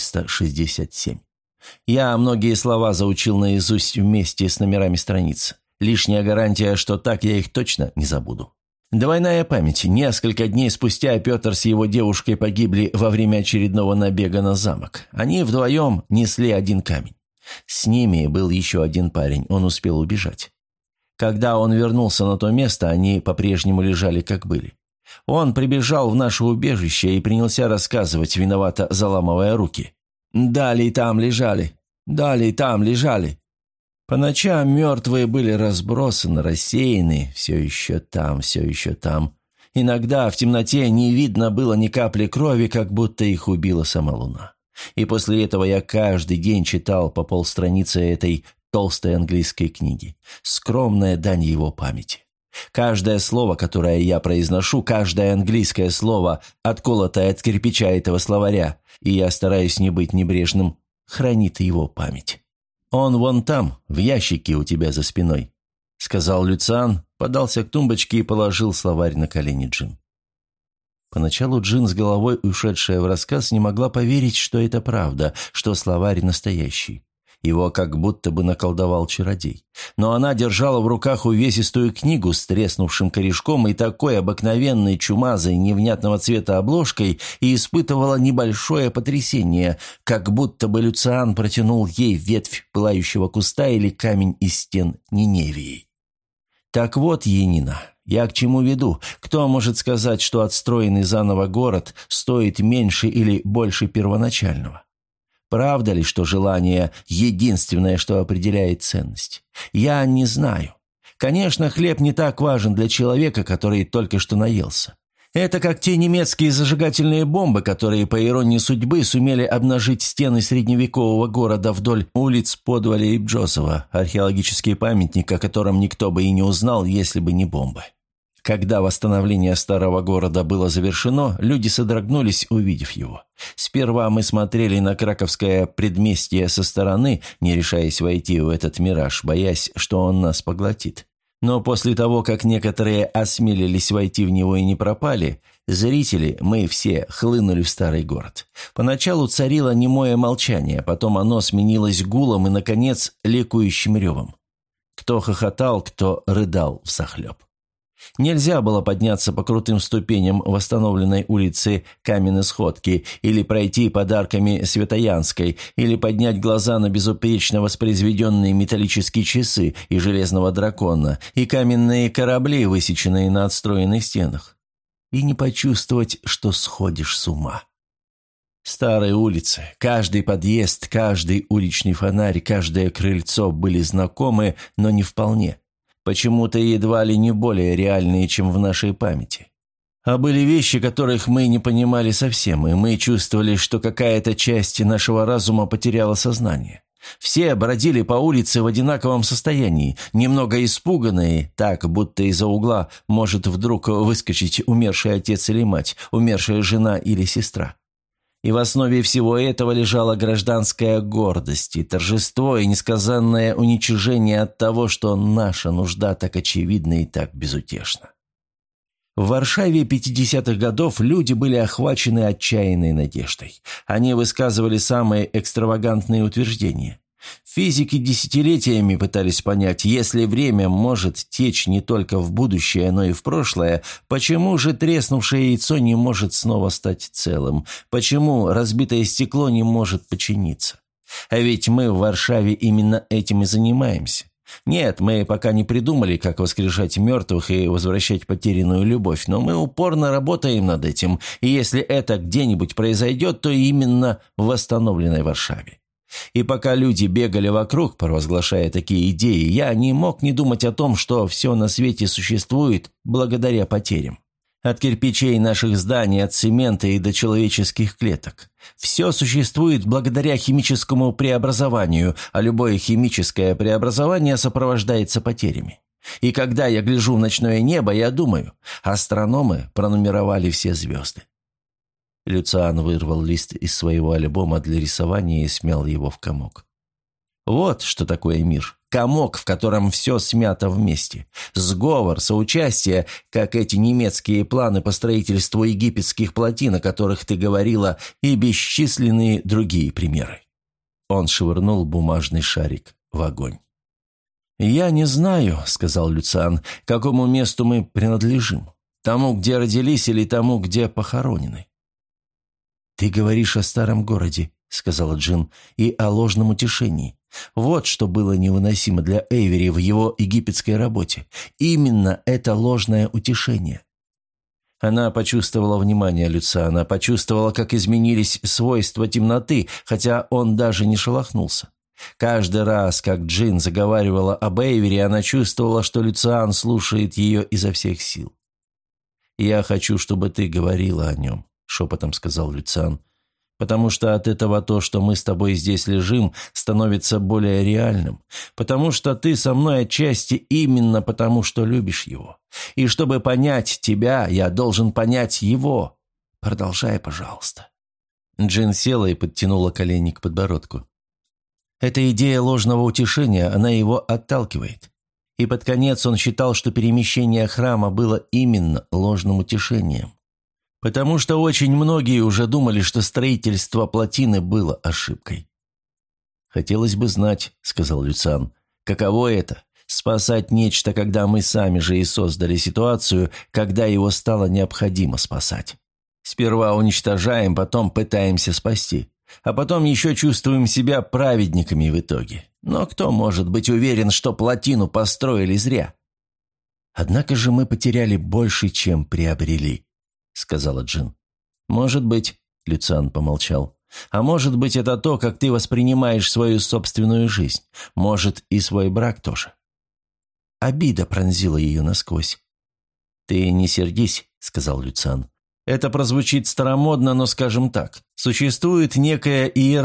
467. Я многие слова заучил наизусть вместе с номерами страниц. Лишняя гарантия, что так я их точно не забуду. Двойная память. Несколько дней спустя Петр с его девушкой погибли во время очередного набега на замок. Они вдвоем несли один камень. С ними был еще один парень, он успел убежать. Когда он вернулся на то место, они по-прежнему лежали, как были. Он прибежал в наше убежище и принялся рассказывать, виновато заламывая руки. «Далее там лежали, далее там лежали». По ночам мертвые были разбросаны, рассеяны, все еще там, все еще там. Иногда в темноте не видно было ни капли крови, как будто их убила сама луна. И после этого я каждый день читал по полстраницы этой толстой английской книги. Скромная дань его памяти. Каждое слово, которое я произношу, каждое английское слово, отколотое от кирпича этого словаря, и я стараюсь не быть небрежным, хранит его память. «Он вон там, в ящике у тебя за спиной», — сказал Люциан, подался к тумбочке и положил словарь на колени Джин. Поначалу Джин, с головой ушедшая в рассказ, не могла поверить, что это правда, что словарь настоящий. Его как будто бы наколдовал чародей. Но она держала в руках увесистую книгу с треснувшим корешком и такой обыкновенной чумазой невнятного цвета обложкой и испытывала небольшое потрясение, как будто бы Люциан протянул ей ветвь пылающего куста или камень из стен Ниневии. Так вот, Янина, я к чему веду? Кто может сказать, что отстроенный заново город стоит меньше или больше первоначального? Правда ли, что желание – единственное, что определяет ценность? Я не знаю. Конечно, хлеб не так важен для человека, который только что наелся. Это как те немецкие зажигательные бомбы, которые, по иронии судьбы, сумели обнажить стены средневекового города вдоль улиц Подваля и Бджозова, археологический памятник, о котором никто бы и не узнал, если бы не бомбы. Когда восстановление старого города было завершено, люди содрогнулись, увидев его. Сперва мы смотрели на краковское предместье со стороны, не решаясь войти в этот мираж, боясь, что он нас поглотит. Но после того, как некоторые осмелились войти в него и не пропали, зрители, мы все, хлынули в старый город. Поначалу царило немое молчание, потом оно сменилось гулом и, наконец, ликующим ревом. Кто хохотал, кто рыдал всахлеб. Нельзя было подняться по крутым ступеням восстановленной улицы Каменной Сходки или пройти под арками Святоянской, или поднять глаза на безупречно воспроизведенные металлические часы и железного дракона, и каменные корабли, высеченные на отстроенных стенах, и не почувствовать, что сходишь с ума. Старые улицы, каждый подъезд, каждый уличный фонарь, каждое крыльцо были знакомы, но не вполне. Почему-то едва ли не более реальные, чем в нашей памяти. А были вещи, которых мы не понимали совсем, и мы чувствовали, что какая-то часть нашего разума потеряла сознание. Все бродили по улице в одинаковом состоянии, немного испуганные, так, будто из-за угла может вдруг выскочить умерший отец или мать, умершая жена или сестра. И в основе всего этого лежала гражданская гордость и торжество, и несказанное уничижение от того, что наша нужда так очевидна и так безутешна. В Варшаве 50-х годов люди были охвачены отчаянной надеждой. Они высказывали самые экстравагантные утверждения. Физики десятилетиями пытались понять, если время может течь не только в будущее, но и в прошлое, почему же треснувшее яйцо не может снова стать целым, почему разбитое стекло не может починиться. А ведь мы в Варшаве именно этим и занимаемся. Нет, мы пока не придумали, как воскрешать мертвых и возвращать потерянную любовь, но мы упорно работаем над этим, и если это где-нибудь произойдет, то именно в восстановленной Варшаве. И пока люди бегали вокруг, провозглашая такие идеи, я не мог не думать о том, что все на свете существует благодаря потерям. От кирпичей наших зданий, от цемента и до человеческих клеток. Все существует благодаря химическому преобразованию, а любое химическое преобразование сопровождается потерями. И когда я гляжу в ночное небо, я думаю, астрономы пронумеровали все звезды. Люциан вырвал лист из своего альбома для рисования и смял его в комок. Вот что такое мир. Комок, в котором все смято вместе. Сговор, соучастие, как эти немецкие планы по строительству египетских плотин, о которых ты говорила, и бесчисленные другие примеры. Он швырнул бумажный шарик в огонь. «Я не знаю», — сказал Люциан, — «к какому месту мы принадлежим. Тому, где родились, или тому, где похоронены». «Ты говоришь о старом городе», — сказала Джин, — «и о ложном утешении. Вот что было невыносимо для Эйвери в его египетской работе. Именно это ложное утешение». Она почувствовала внимание Люциана, почувствовала, как изменились свойства темноты, хотя он даже не шелохнулся. Каждый раз, как Джин заговаривала об Эйвери, она чувствовала, что Люциан слушает ее изо всех сил. «Я хочу, чтобы ты говорила о нем», — шепотом сказал Люциан, «потому что от этого то, что мы с тобой здесь лежим, становится более реальным, потому что ты со мной отчасти именно потому, что любишь его. И чтобы понять тебя, я должен понять его. Продолжай, пожалуйста». Джин села и подтянула колени к подбородку. Эта идея ложного утешения, она его отталкивает. И под конец он считал, что перемещение храма было именно ложным утешением. Потому что очень многие уже думали, что строительство плотины было ошибкой. «Хотелось бы знать», — сказал Люциан, — «каково это — спасать нечто, когда мы сами же и создали ситуацию, когда его стало необходимо спасать. Сперва уничтожаем, потом пытаемся спасти, а потом еще чувствуем себя праведниками в итоге. Но кто может быть уверен, что плотину построили зря?» «Однако же мы потеряли больше, чем приобрели», — сказала Джин. «Может быть», — Люциан помолчал, — «а может быть, это то, как ты воспринимаешь свою собственную жизнь. Может, и свой брак тоже». Обида пронзила ее насквозь. «Ты не сердись», — сказал Люциан. «Это прозвучит старомодно, но скажем так. Существует некая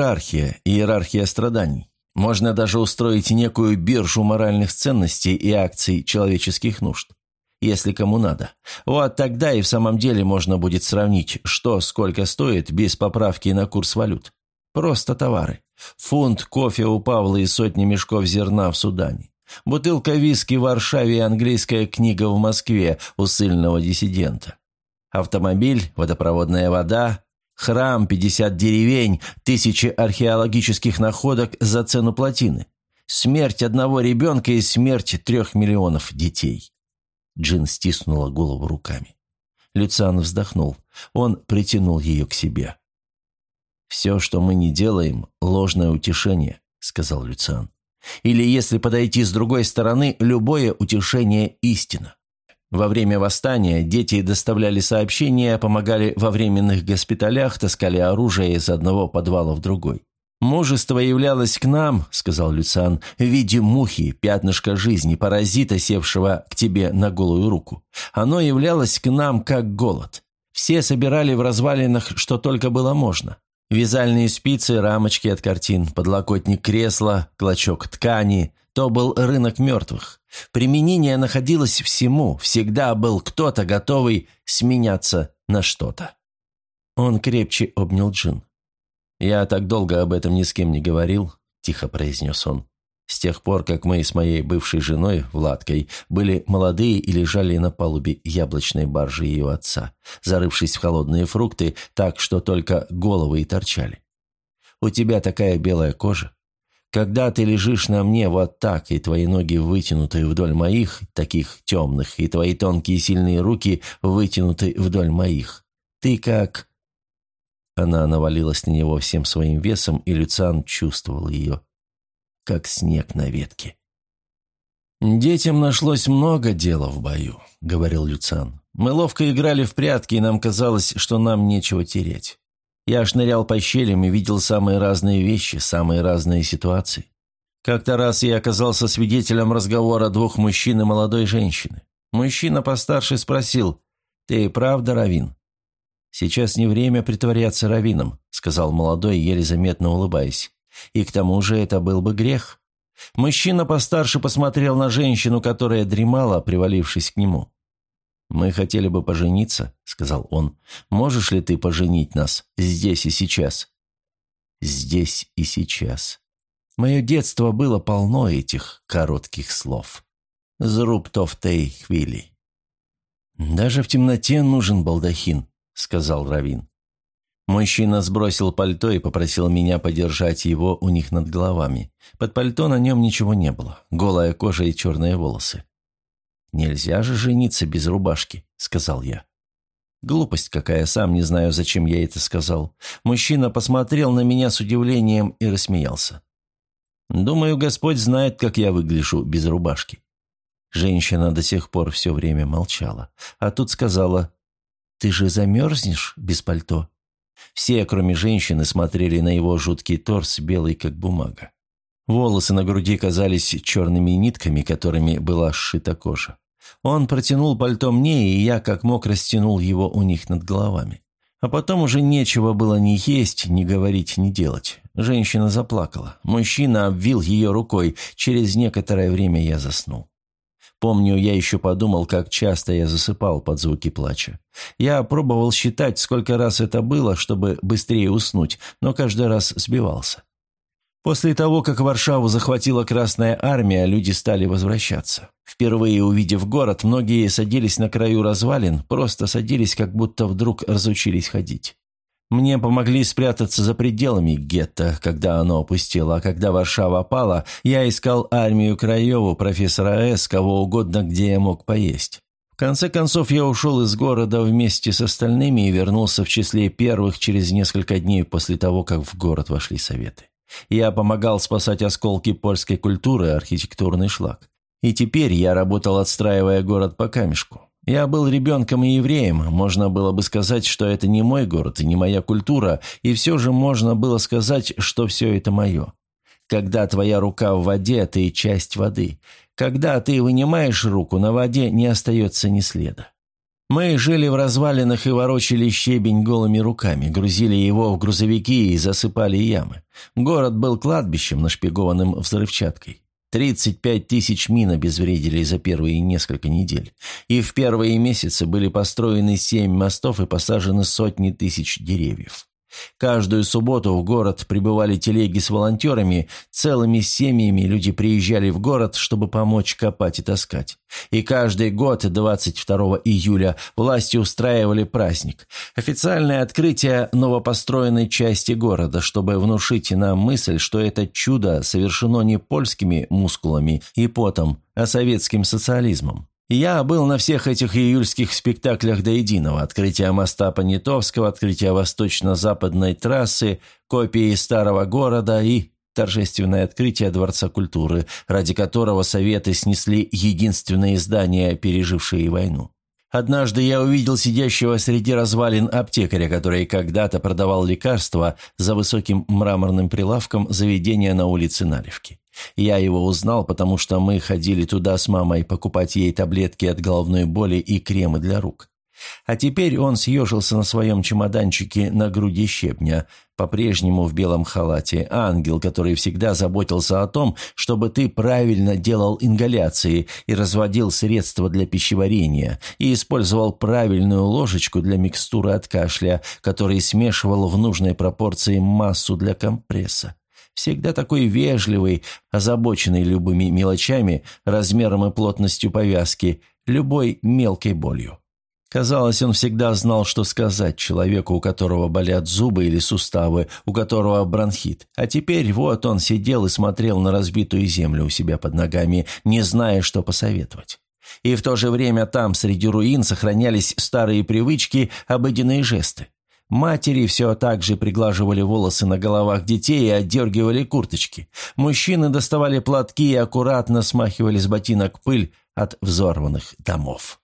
иерархия страданий. Можно даже устроить некую биржу моральных ценностей и акций человеческих нужд. Если кому надо. Вот тогда и в самом деле можно будет сравнить, что сколько стоит без поправки на курс валют. Просто товары. Фунт кофе у Павла и сотни мешков зерна в Судане. Бутылка виски в Варшаве и английская книга в Москве у ссыльного диссидента. Автомобиль, водопроводная вода, храм, 50 деревень, 1000 археологических находок за цену плотины. Смерть одного ребенка и смерть 3 миллионов детей». Джин стиснула голову руками. Люциан вздохнул. Он притянул ее к себе. «Все, что мы не делаем, ложное утешение», — сказал Люциан. «Или, если подойти с другой стороны, любое утешение – истина. Во время восстания дети доставляли сообщения, помогали во временных госпиталях, таскали оружие из одного подвала в другой. «Мужество являлось к нам, — сказал Люциан, — в виде мухи, пятнышка жизни, паразита, севшего к тебе на голую руку. Оно являлось к нам, как голод. Все собирали в развалинах, что только было можно. Вязальные спицы, рамочки от картин, подлокотник кресла, клочок ткани. То был рынок мертвых. Применение находилось всему, всегда был кто-то, готовый сменяться на что-то». Он крепче обнял Джин. «Я так долго об этом ни с кем не говорил», – тихо произнес он. «С тех пор, как мы с моей бывшей женой, Владкой, были молодые и лежали на палубе яблочной баржи ее отца, зарывшись в холодные фрукты, так что только головы и торчали. У тебя такая белая кожа. Когда ты лежишь на мне вот так, и твои ноги вытянуты вдоль моих, таких темных, и твои тонкие сильные руки вытянуты вдоль моих, ты как...» Она навалилась на него всем своим весом, и Люциан чувствовал ее, как снег на ветке. «Детям нашлось много дела в бою», — говорил Люциан. «Мы ловко играли в прятки, и нам казалось, что нам нечего терять. Я шнырял по щелям и видел самые разные вещи, самые разные ситуации. Как-то раз я оказался свидетелем разговора 2 мужчин и молодой женщины. Мужчина постарше спросил: «Ты правда раввин?» «Сейчас не время притворяться раввином», — сказал молодой, еле заметно улыбаясь. «И к тому же это был бы грех». Мужчина постарше посмотрел на женщину, которая дремала, привалившись к нему. «Мы хотели бы пожениться», — сказал он. «Можешь ли ты поженить нас здесь и сейчас?» «Здесь и сейчас». Мое детство было полно этих коротких слов. «Зруб тофтей хвили». «Даже в темноте нужен балдахин», — сказал раввин. Мужчина сбросил пальто и попросил меня подержать его у них над головами. Под пальто на нем ничего не было, голая кожа и черные волосы. «Нельзя же жениться без рубашки», — сказал я. Глупость какая, сам не знаю, зачем я это сказал. Мужчина посмотрел на меня с удивлением и рассмеялся. «Думаю, Господь знает, как я выгляжу без рубашки». Женщина до сих пор все время молчала, а тут сказала: «Ты же замерзнешь без пальто?» Все, кроме женщины, смотрели на его жуткий торс, белый как бумага. Волосы на груди казались черными нитками, которыми была сшита кожа. Он протянул пальто мне, и я как мог растянул его у них над головами. А потом уже нечего было ни есть, ни говорить, ни делать. Женщина заплакала. Мужчина обвил ее рукой. Через некоторое время я заснул. Помню, я еще подумал, как часто я засыпал под звуки плача. Я пробовал считать, сколько раз это было, чтобы быстрее уснуть, но каждый раз сбивался. После того, как Варшаву захватила Красная Армия, люди стали возвращаться. Впервые увидев город, многие садились на краю развалин, просто садились, как будто вдруг разучились ходить. Мне помогли спрятаться за пределами гетто, когда оно опустело, а когда Варшава пала, я искал армию Краеву, профессора С., кого угодно, где я мог поесть. В конце концов, я ушел из города вместе с остальными и вернулся в числе первых через несколько дней после того, как в город вошли советы. Я помогал спасать осколки польской культуры и архитектурный шлак. И теперь я работал, отстраивая город по камешку. Я был ребенком и евреем, можно было бы сказать, что это не мой город и не моя культура, и все же можно было сказать, что все это мое. Когда твоя рука в воде, ты часть воды. Когда ты вынимаешь руку, на воде не остается ни следа. Мы жили в развалинах и ворочали щебень голыми руками, грузили его в грузовики и засыпали ямы. Город был кладбищем, нашпигованным взрывчаткой. 35 тысяч мин обезвредили за первые несколько недель. И в первые месяцы были построены 7 мостов и посажены сотни тысяч деревьев. Каждую субботу в город прибывали телеги с волонтерами, целыми семьями люди приезжали в город, чтобы помочь копать и таскать. И каждый год, 22 июля, власти устраивали праздник. Официальное открытие новопостроенной части города, чтобы внушить нам мысль, что это чудо совершено не польскими мускулами и потом, а советским социализмом. Я был на всех этих июльских спектаклях до единого: открытие моста Понятовского, открытие восточно-западной трассы, копии старого города и торжественное открытие Дворца культуры, ради которого Советы снесли единственное здание, пережившее войну. Однажды я увидел сидящего среди развалин аптекаря, который когда-то продавал лекарства за высоким мраморным прилавком заведения на улице Наливки. Я его узнал, потому что мы ходили туда с мамой покупать ей таблетки от головной боли и кремы для рук. А теперь он съежился на своем чемоданчике на груди щебня, по-прежнему в белом халате, ангел, который всегда заботился о том, чтобы ты правильно делал ингаляции и разводил средства для пищеварения, и использовал правильную ложечку для микстуры от кашля, который смешивал в нужной пропорции массу для компресса. Всегда такой вежливый, озабоченный любыми мелочами, размером и плотностью повязки, любой мелкой болью. Казалось, он всегда знал, что сказать человеку, у которого болят зубы или суставы, у которого бронхит. А теперь вот он сидел и смотрел на разбитую землю у себя под ногами, не зная, что посоветовать. И в то же время там, среди руин, сохранялись старые привычки, обыденные жесты. Матери все так же приглаживали волосы на головах детей и отдергивали курточки. Мужчины доставали платки и аккуратно смахивали с ботинок пыль от взорванных домов.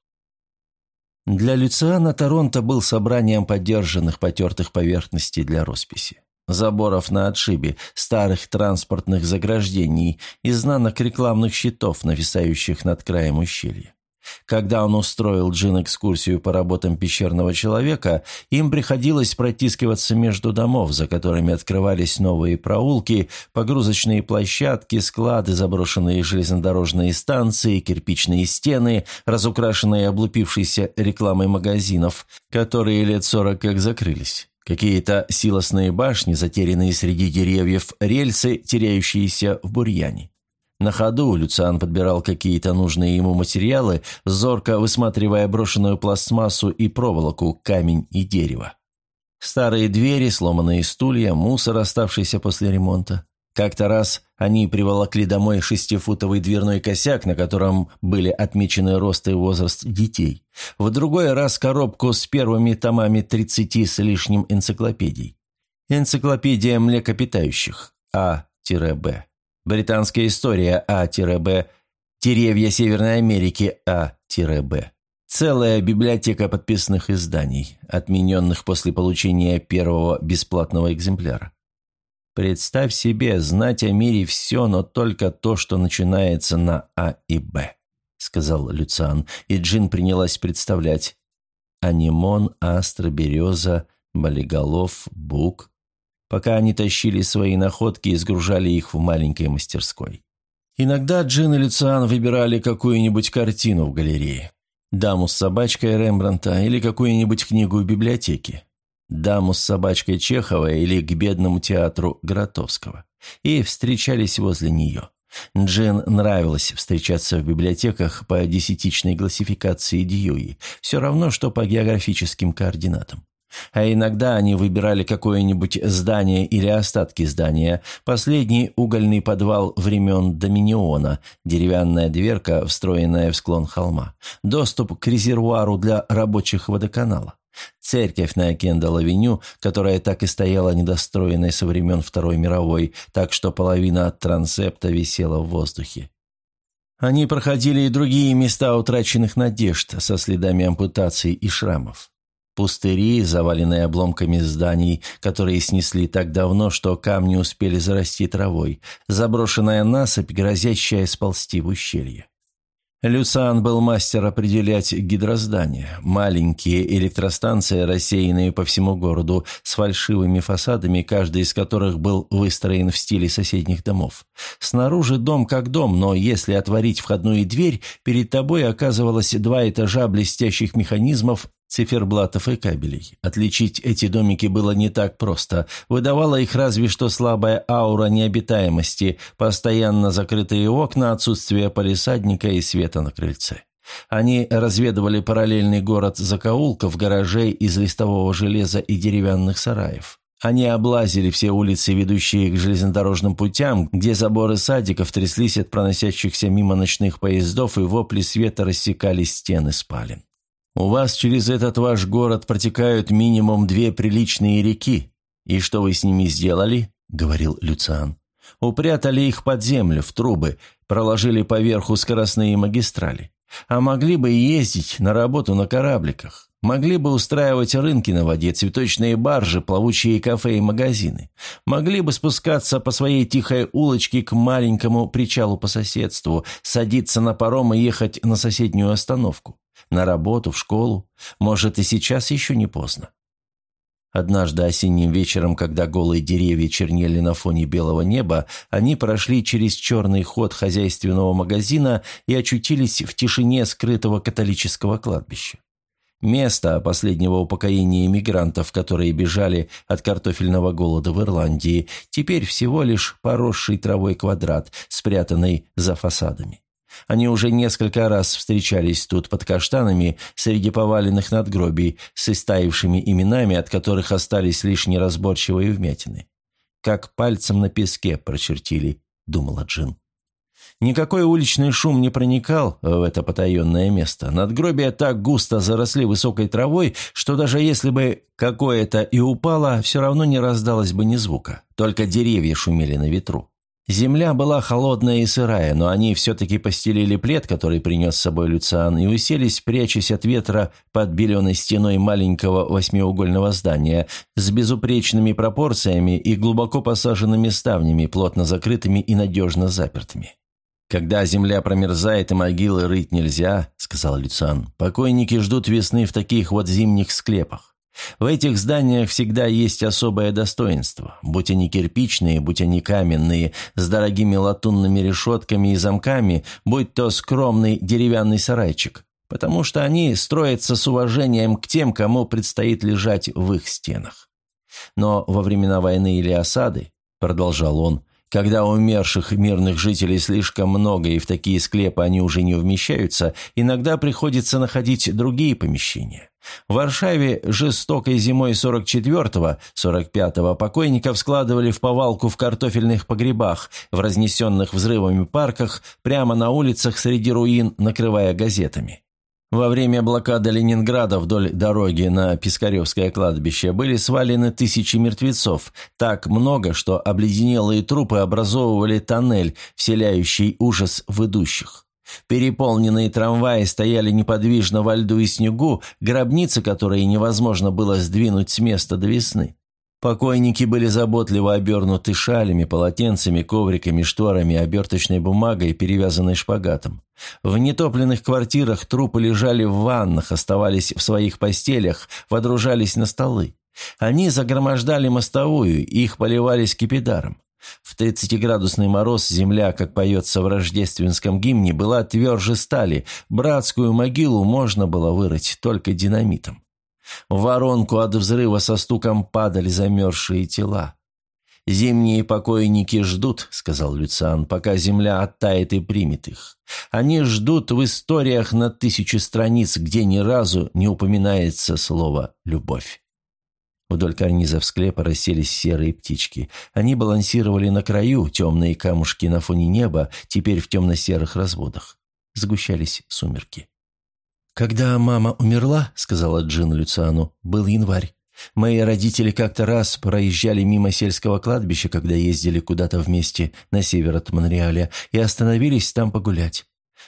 Для Люциана Торонто был собранием подержанных потертых поверхностей для росписи. Заборов на отшибе, старых транспортных заграждений, изнанок рекламных щитов, нависающих над краем ущелья. Когда он устроил Джин экскурсию по работам пещерного человека, им приходилось протискиваться между домов, за которыми открывались новые проулки, погрузочные площадки, склады, заброшенные железнодорожные станции, кирпичные стены, разукрашенные облупившейся рекламой магазинов, которые лет 40 как закрылись. Какие-то силосные башни, затерянные среди деревьев, рельсы, теряющиеся в бурьяне. На ходу Люциан подбирал какие-то нужные ему материалы, зорко высматривая брошенную пластмассу и проволоку, камень и дерево. Старые двери, сломанные стулья, мусор, оставшийся после ремонта. Как-то раз они приволокли домой 6-футовый дверной косяк, на котором были отмечены рост и возраст детей. В другой раз коробку с первыми томами 30 с лишним энциклопедий. Энциклопедия млекопитающих А-Б. Британская история А-Б. Деревья Северной Америки А-Б. Целая библиотека подписанных изданий, отмененных после получения первого бесплатного экземпляра. Представь себе, знать о мире все, но только то, что начинается на А и Б, сказал Люциан, и Джин принялась представлять. Анимон, астра, береза, болиголов, бук. Пока они тащили свои находки и сгружали их в маленькой мастерской. Иногда Джин и Люциан выбирали какую-нибудь картину в галерее. «Даму с собачкой» Рембрандта или какую-нибудь книгу в библиотеке. «Даму с собачкой» Чехова или «К бедному театру» Гротовского. И встречались возле нее. Джин нравилось встречаться в библиотеках по десятичной классификации Дьюи, все равно, что по географическим координатам. А иногда они выбирали какое-нибудь здание или остатки здания, последний угольный подвал времен Доминиона, деревянная дверка, встроенная в склон холма, доступ к резервуару для рабочих водоканала, церковь на Кендалл-авеню, которая так и стояла недостроенной со времен Второй мировой, так что половина от трансепта висела в воздухе. Они проходили и другие места утраченных надежд со следами ампутаций и шрамов. Пустыри, заваленные обломками зданий, которые снесли так давно, что камни успели зарасти травой, заброшенная насыпь, грозящая сползти в ущелье. Люциан был мастер определять гидроздания, маленькие электростанции, рассеянные по всему городу, с фальшивыми фасадами, каждый из которых был выстроен в стиле соседних домов. Снаружи дом как дом, но если отворить входную дверь, перед тобой оказывалось 2 этажа блестящих механизмов, циферблатов и кабелей. Отличить эти домики было не так просто. Выдавала их разве что слабая аура необитаемости, постоянно закрытые окна, отсутствие палисадника и света на крыльце. Они разведывали параллельный город закоулков, гаражей из листового железа и деревянных сараев. Они облазили все улицы, ведущие к железнодорожным путям, где заборы садиков тряслись от проносящихся мимо ночных поездов, и вопли света рассекали стены спален. «У вас через этот ваш город протекают минимум 2 приличные реки. И что вы с ними сделали?» – говорил Люциан. «Упрятали их под землю, в трубы, проложили поверху скоростные магистрали. А могли бы ездить на работу на корабликах. Могли бы устраивать рынки на воде, цветочные баржи, плавучие кафе и магазины. Могли бы спускаться по своей тихой улочке к маленькому причалу по соседству, садиться на паром и ехать на соседнюю остановку. На работу, в школу. Может, и сейчас еще не поздно». Однажды осенним вечером, когда голые деревья чернели на фоне белого неба, они прошли через черный ход хозяйственного магазина и очутились в тишине скрытого католического кладбища. Место последнего упокоения эмигрантов, которые бежали от картофельного голода в Ирландии, теперь всего лишь поросший травой квадрат, спрятанный за фасадами. Они уже несколько раз встречались тут под каштанами среди поваленных надгробий с истаившими именами, от которых остались лишь неразборчивые вмятины. «Как пальцем на песке прочертили», — думала Джин. Никакой уличный шум не проникал в это потаенное место. Надгробия так густо заросли высокой травой, что даже если бы какое-то и упало, все равно не раздалось бы ни звука. Только деревья шумели на ветру. Земля была холодная и сырая, но они все-таки постелили плед, который принес с собой Люциан, и уселись, прячась от ветра под беленой стеной маленького 8-угольного здания с безупречными пропорциями и глубоко посаженными ставнями, плотно закрытыми и надежно запертыми. «Когда земля промерзает и могилы рыть нельзя, — сказал Люциан, — покойники ждут весны в таких вот зимних склепах. В этих зданиях всегда есть особое достоинство, будь они кирпичные, будь они каменные, с дорогими латунными решетками и замками, будь то скромный деревянный сарайчик, потому что они строятся с уважением к тем, кому предстоит лежать в их стенах. Но во времена войны или осады, — продолжал он, — когда умерших мирных жителей слишком много и в такие склепы они уже не вмещаются, иногда приходится находить другие помещения. В Варшаве жестокой зимой 44-45 покойников складывали в повалку в картофельных погребах, в разнесенных взрывами парках, прямо на улицах среди руин, накрывая газетами. Во время блокады Ленинграда вдоль дороги на Пискаревское кладбище были свалены тысячи мертвецов, так много, что обледенелые трупы образовывали тоннель, вселяющий ужас в идущих. Переполненные трамваи стояли неподвижно во льду и снегу, гробницы, которые невозможно было сдвинуть с места до весны. Покойники были заботливо обернуты шалями, полотенцами, ковриками, шторами, оберточной бумагой, перевязанной шпагатом. В нетопленных квартирах трупы лежали в ваннах, оставались в своих постелях, водружались на столы. Они загромождали мостовую, их поливали скипидаром. В 30-градусный мороз земля, как поется в рождественском гимне, была тверже стали, братскую могилу можно было вырыть только динамитом. В воронку от взрыва со стуком падали замерзшие тела. «Зимние покойники ждут, — сказал Люциан, — пока земля оттает и примет их. Они ждут в историях на 1000 страниц, где ни разу не упоминается слово «любовь». Вдоль карнизов склепа расселись серые птички. Они балансировали на краю, темные камушки на фоне неба, теперь в темно-серых разводах. Сгущались сумерки. «Когда мама умерла, — сказала Джин Люциану, — был январь. Мои родители как-то раз проезжали мимо сельского кладбища, когда ездили куда-то вместе на север от Монреаля, и остановились там погулять.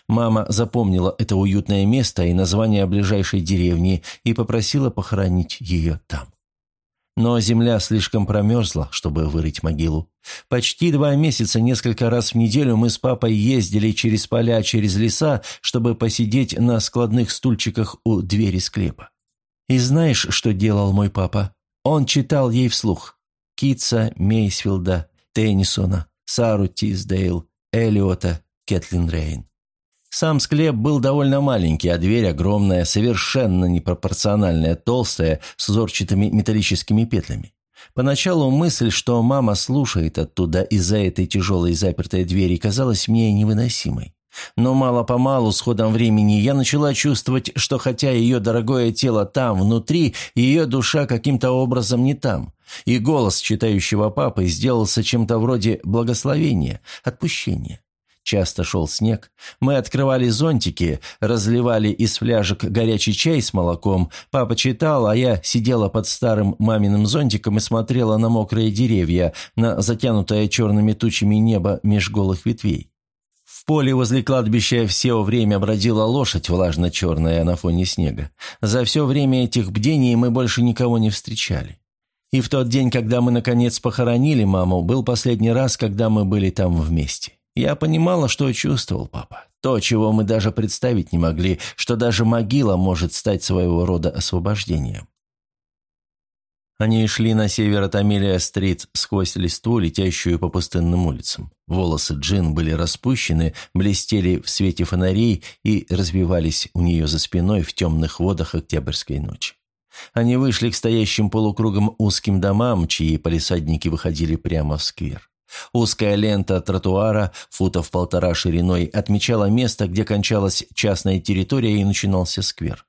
Мама запомнила это уютное место и название ближайшей деревни и попросила похоронить ее там. Но земля слишком промерзла, чтобы вырыть могилу. Почти 2 месяца, несколько раз в неделю мы с папой ездили через поля, через леса, чтобы посидеть на складных стульчиках у двери склепа. И знаешь, что делал мой папа? Он читал ей вслух. Китса, Мейсфилда, Теннисона, Сару Тисдейл, Эллиота, Кэтлин Рейн. Сам склеп был довольно маленький, а дверь огромная, совершенно непропорциональная, толстая, с узорчатыми металлическими петлями. Поначалу мысль, что мама слушает оттуда из-за этой тяжелой запертой двери, казалась мне невыносимой. Но мало-помалу, с ходом времени, я начала чувствовать, что хотя ее дорогое тело там, внутри, ее душа каким-то образом не там. И голос читающего папы сделался чем-то вроде благословения, отпущения. Часто шел снег. Мы открывали зонтики, разливали из фляжек горячий чай с молоком. Папа читал, а я сидела под старым маминым зонтиком и смотрела на мокрые деревья, на затянутое черными тучами небо меж голых ветвей. В поле возле кладбища все время бродила лошадь, влажно-черная на фоне снега. За все время этих бдений мы больше никого не встречали. И в тот день, когда мы наконец похоронили маму, был последний раз, когда мы были там вместе. Я понимала, что чувствовал папа. То, чего мы даже представить не могли, что даже могила может стать своего рода освобождением. Они шли на север от Амелия-стрит сквозь листву, летящую по пустынным улицам. Волосы Джин были распущены, блестели в свете фонарей и развивались у нее за спиной в темных водах октябрьской ночи. Они вышли к стоящим полукругом узким домам, чьи палисадники выходили прямо в сквер. Узкая лента тротуара, футов 1,5 шириной, отмечала место, где кончалась частная территория и начинался сквер.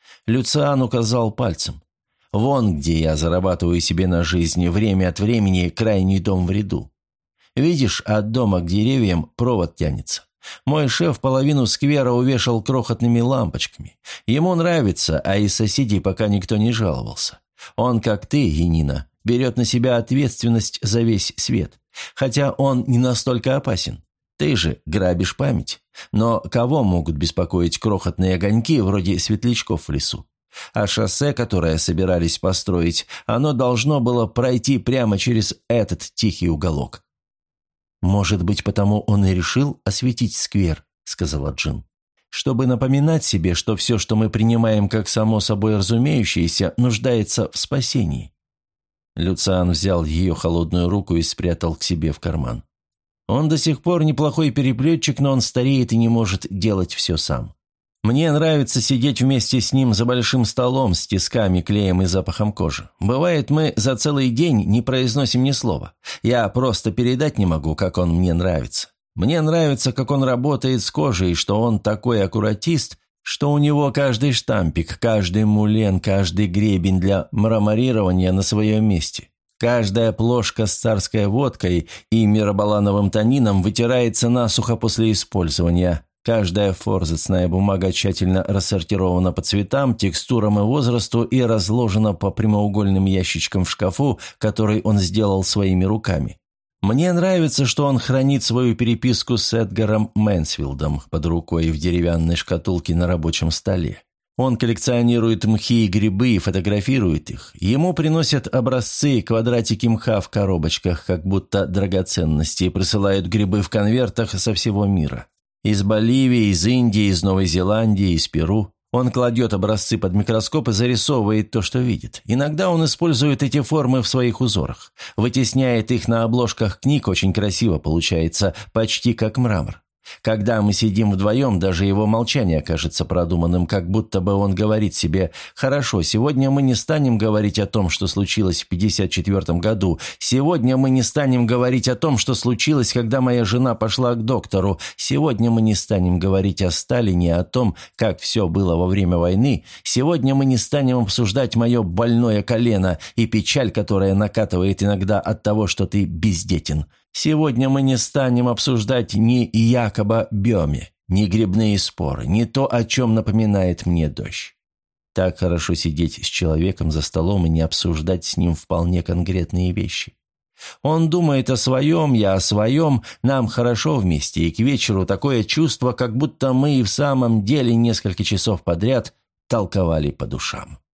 Люциан указал пальцем. «Вон где я зарабатываю себе на жизнь, время от времени крайний дом в ряду. Видишь, от дома к деревьям провод тянется. Мой шеф половину сквера увешал крохотными лампочками. Ему нравится, а из соседей пока никто не жаловался. Он, как ты, Янина, берет на себя ответственность за весь свет. Хотя он не настолько опасен. Ты же грабишь память. Но кого могут беспокоить крохотные огоньки вроде светлячков в лесу? А шоссе, которое собирались построить, оно должно было пройти прямо через этот тихий уголок. «Может быть, потому он и решил осветить сквер», — сказала Джин. «Чтобы напоминать себе, что все, что мы принимаем как само собой разумеющееся, нуждается в спасении». Люциан взял ее холодную руку и спрятал к себе в карман. «Он до сих пор неплохой переплетчик, но он стареет и не может делать все сам. Мне нравится сидеть вместе с ним за большим столом с тисками, клеем и запахом кожи. Бывает, мы за целый день не произносим ни слова. Я просто передать не могу, как он мне нравится. Мне нравится, как он работает с кожей, что он такой аккуратист, что у него каждый штампик, каждый мулен, каждый гребень для мраморирования на своем месте. Каждая плошка с царской водкой и миробалановым танином вытирается насухо после использования. Каждая форзацная бумага тщательно рассортирована по цветам, текстурам и возрасту и разложена по прямоугольным ящичкам в шкафу, который он сделал своими руками. Мне нравится, что он хранит свою переписку с Эдгаром Мэнсфилдом под рукой в деревянной шкатулке на рабочем столе. Он коллекционирует мхи и грибы и фотографирует их. Ему приносят образцы и квадратики мха в коробочках, как будто драгоценности, и присылают грибы в конвертах со всего мира. Из Боливии, из Индии, из Новой Зеландии, из Перу. Он кладет образцы под микроскоп и зарисовывает то, что видит. Иногда он использует эти формы в своих узорах. Вытесняет их на обложках книг, очень красиво получается, почти как мрамор. Когда мы сидим вдвоем, даже его молчание кажется продуманным, как будто бы он говорит себе: «Хорошо, сегодня мы не станем говорить о том, что случилось в 1954 году. Сегодня мы не станем говорить о том, что случилось, когда моя жена пошла к доктору. Сегодня мы не станем говорить о Сталине, о том, как все было во время войны. Сегодня мы не станем обсуждать мое больное колено и печаль, которая накатывает иногда от того, что ты бездетен. Сегодня мы не станем обсуждать ни Якоба Бёме, ни грибные споры, ни то, о чем напоминает мне дождь. Так хорошо сидеть с человеком за столом и не обсуждать с ним вполне конкретные вещи. Он думает о своем, я о своем, нам хорошо вместе, и к вечеру такое чувство, как будто мы и в самом деле несколько часов подряд толковали по душам.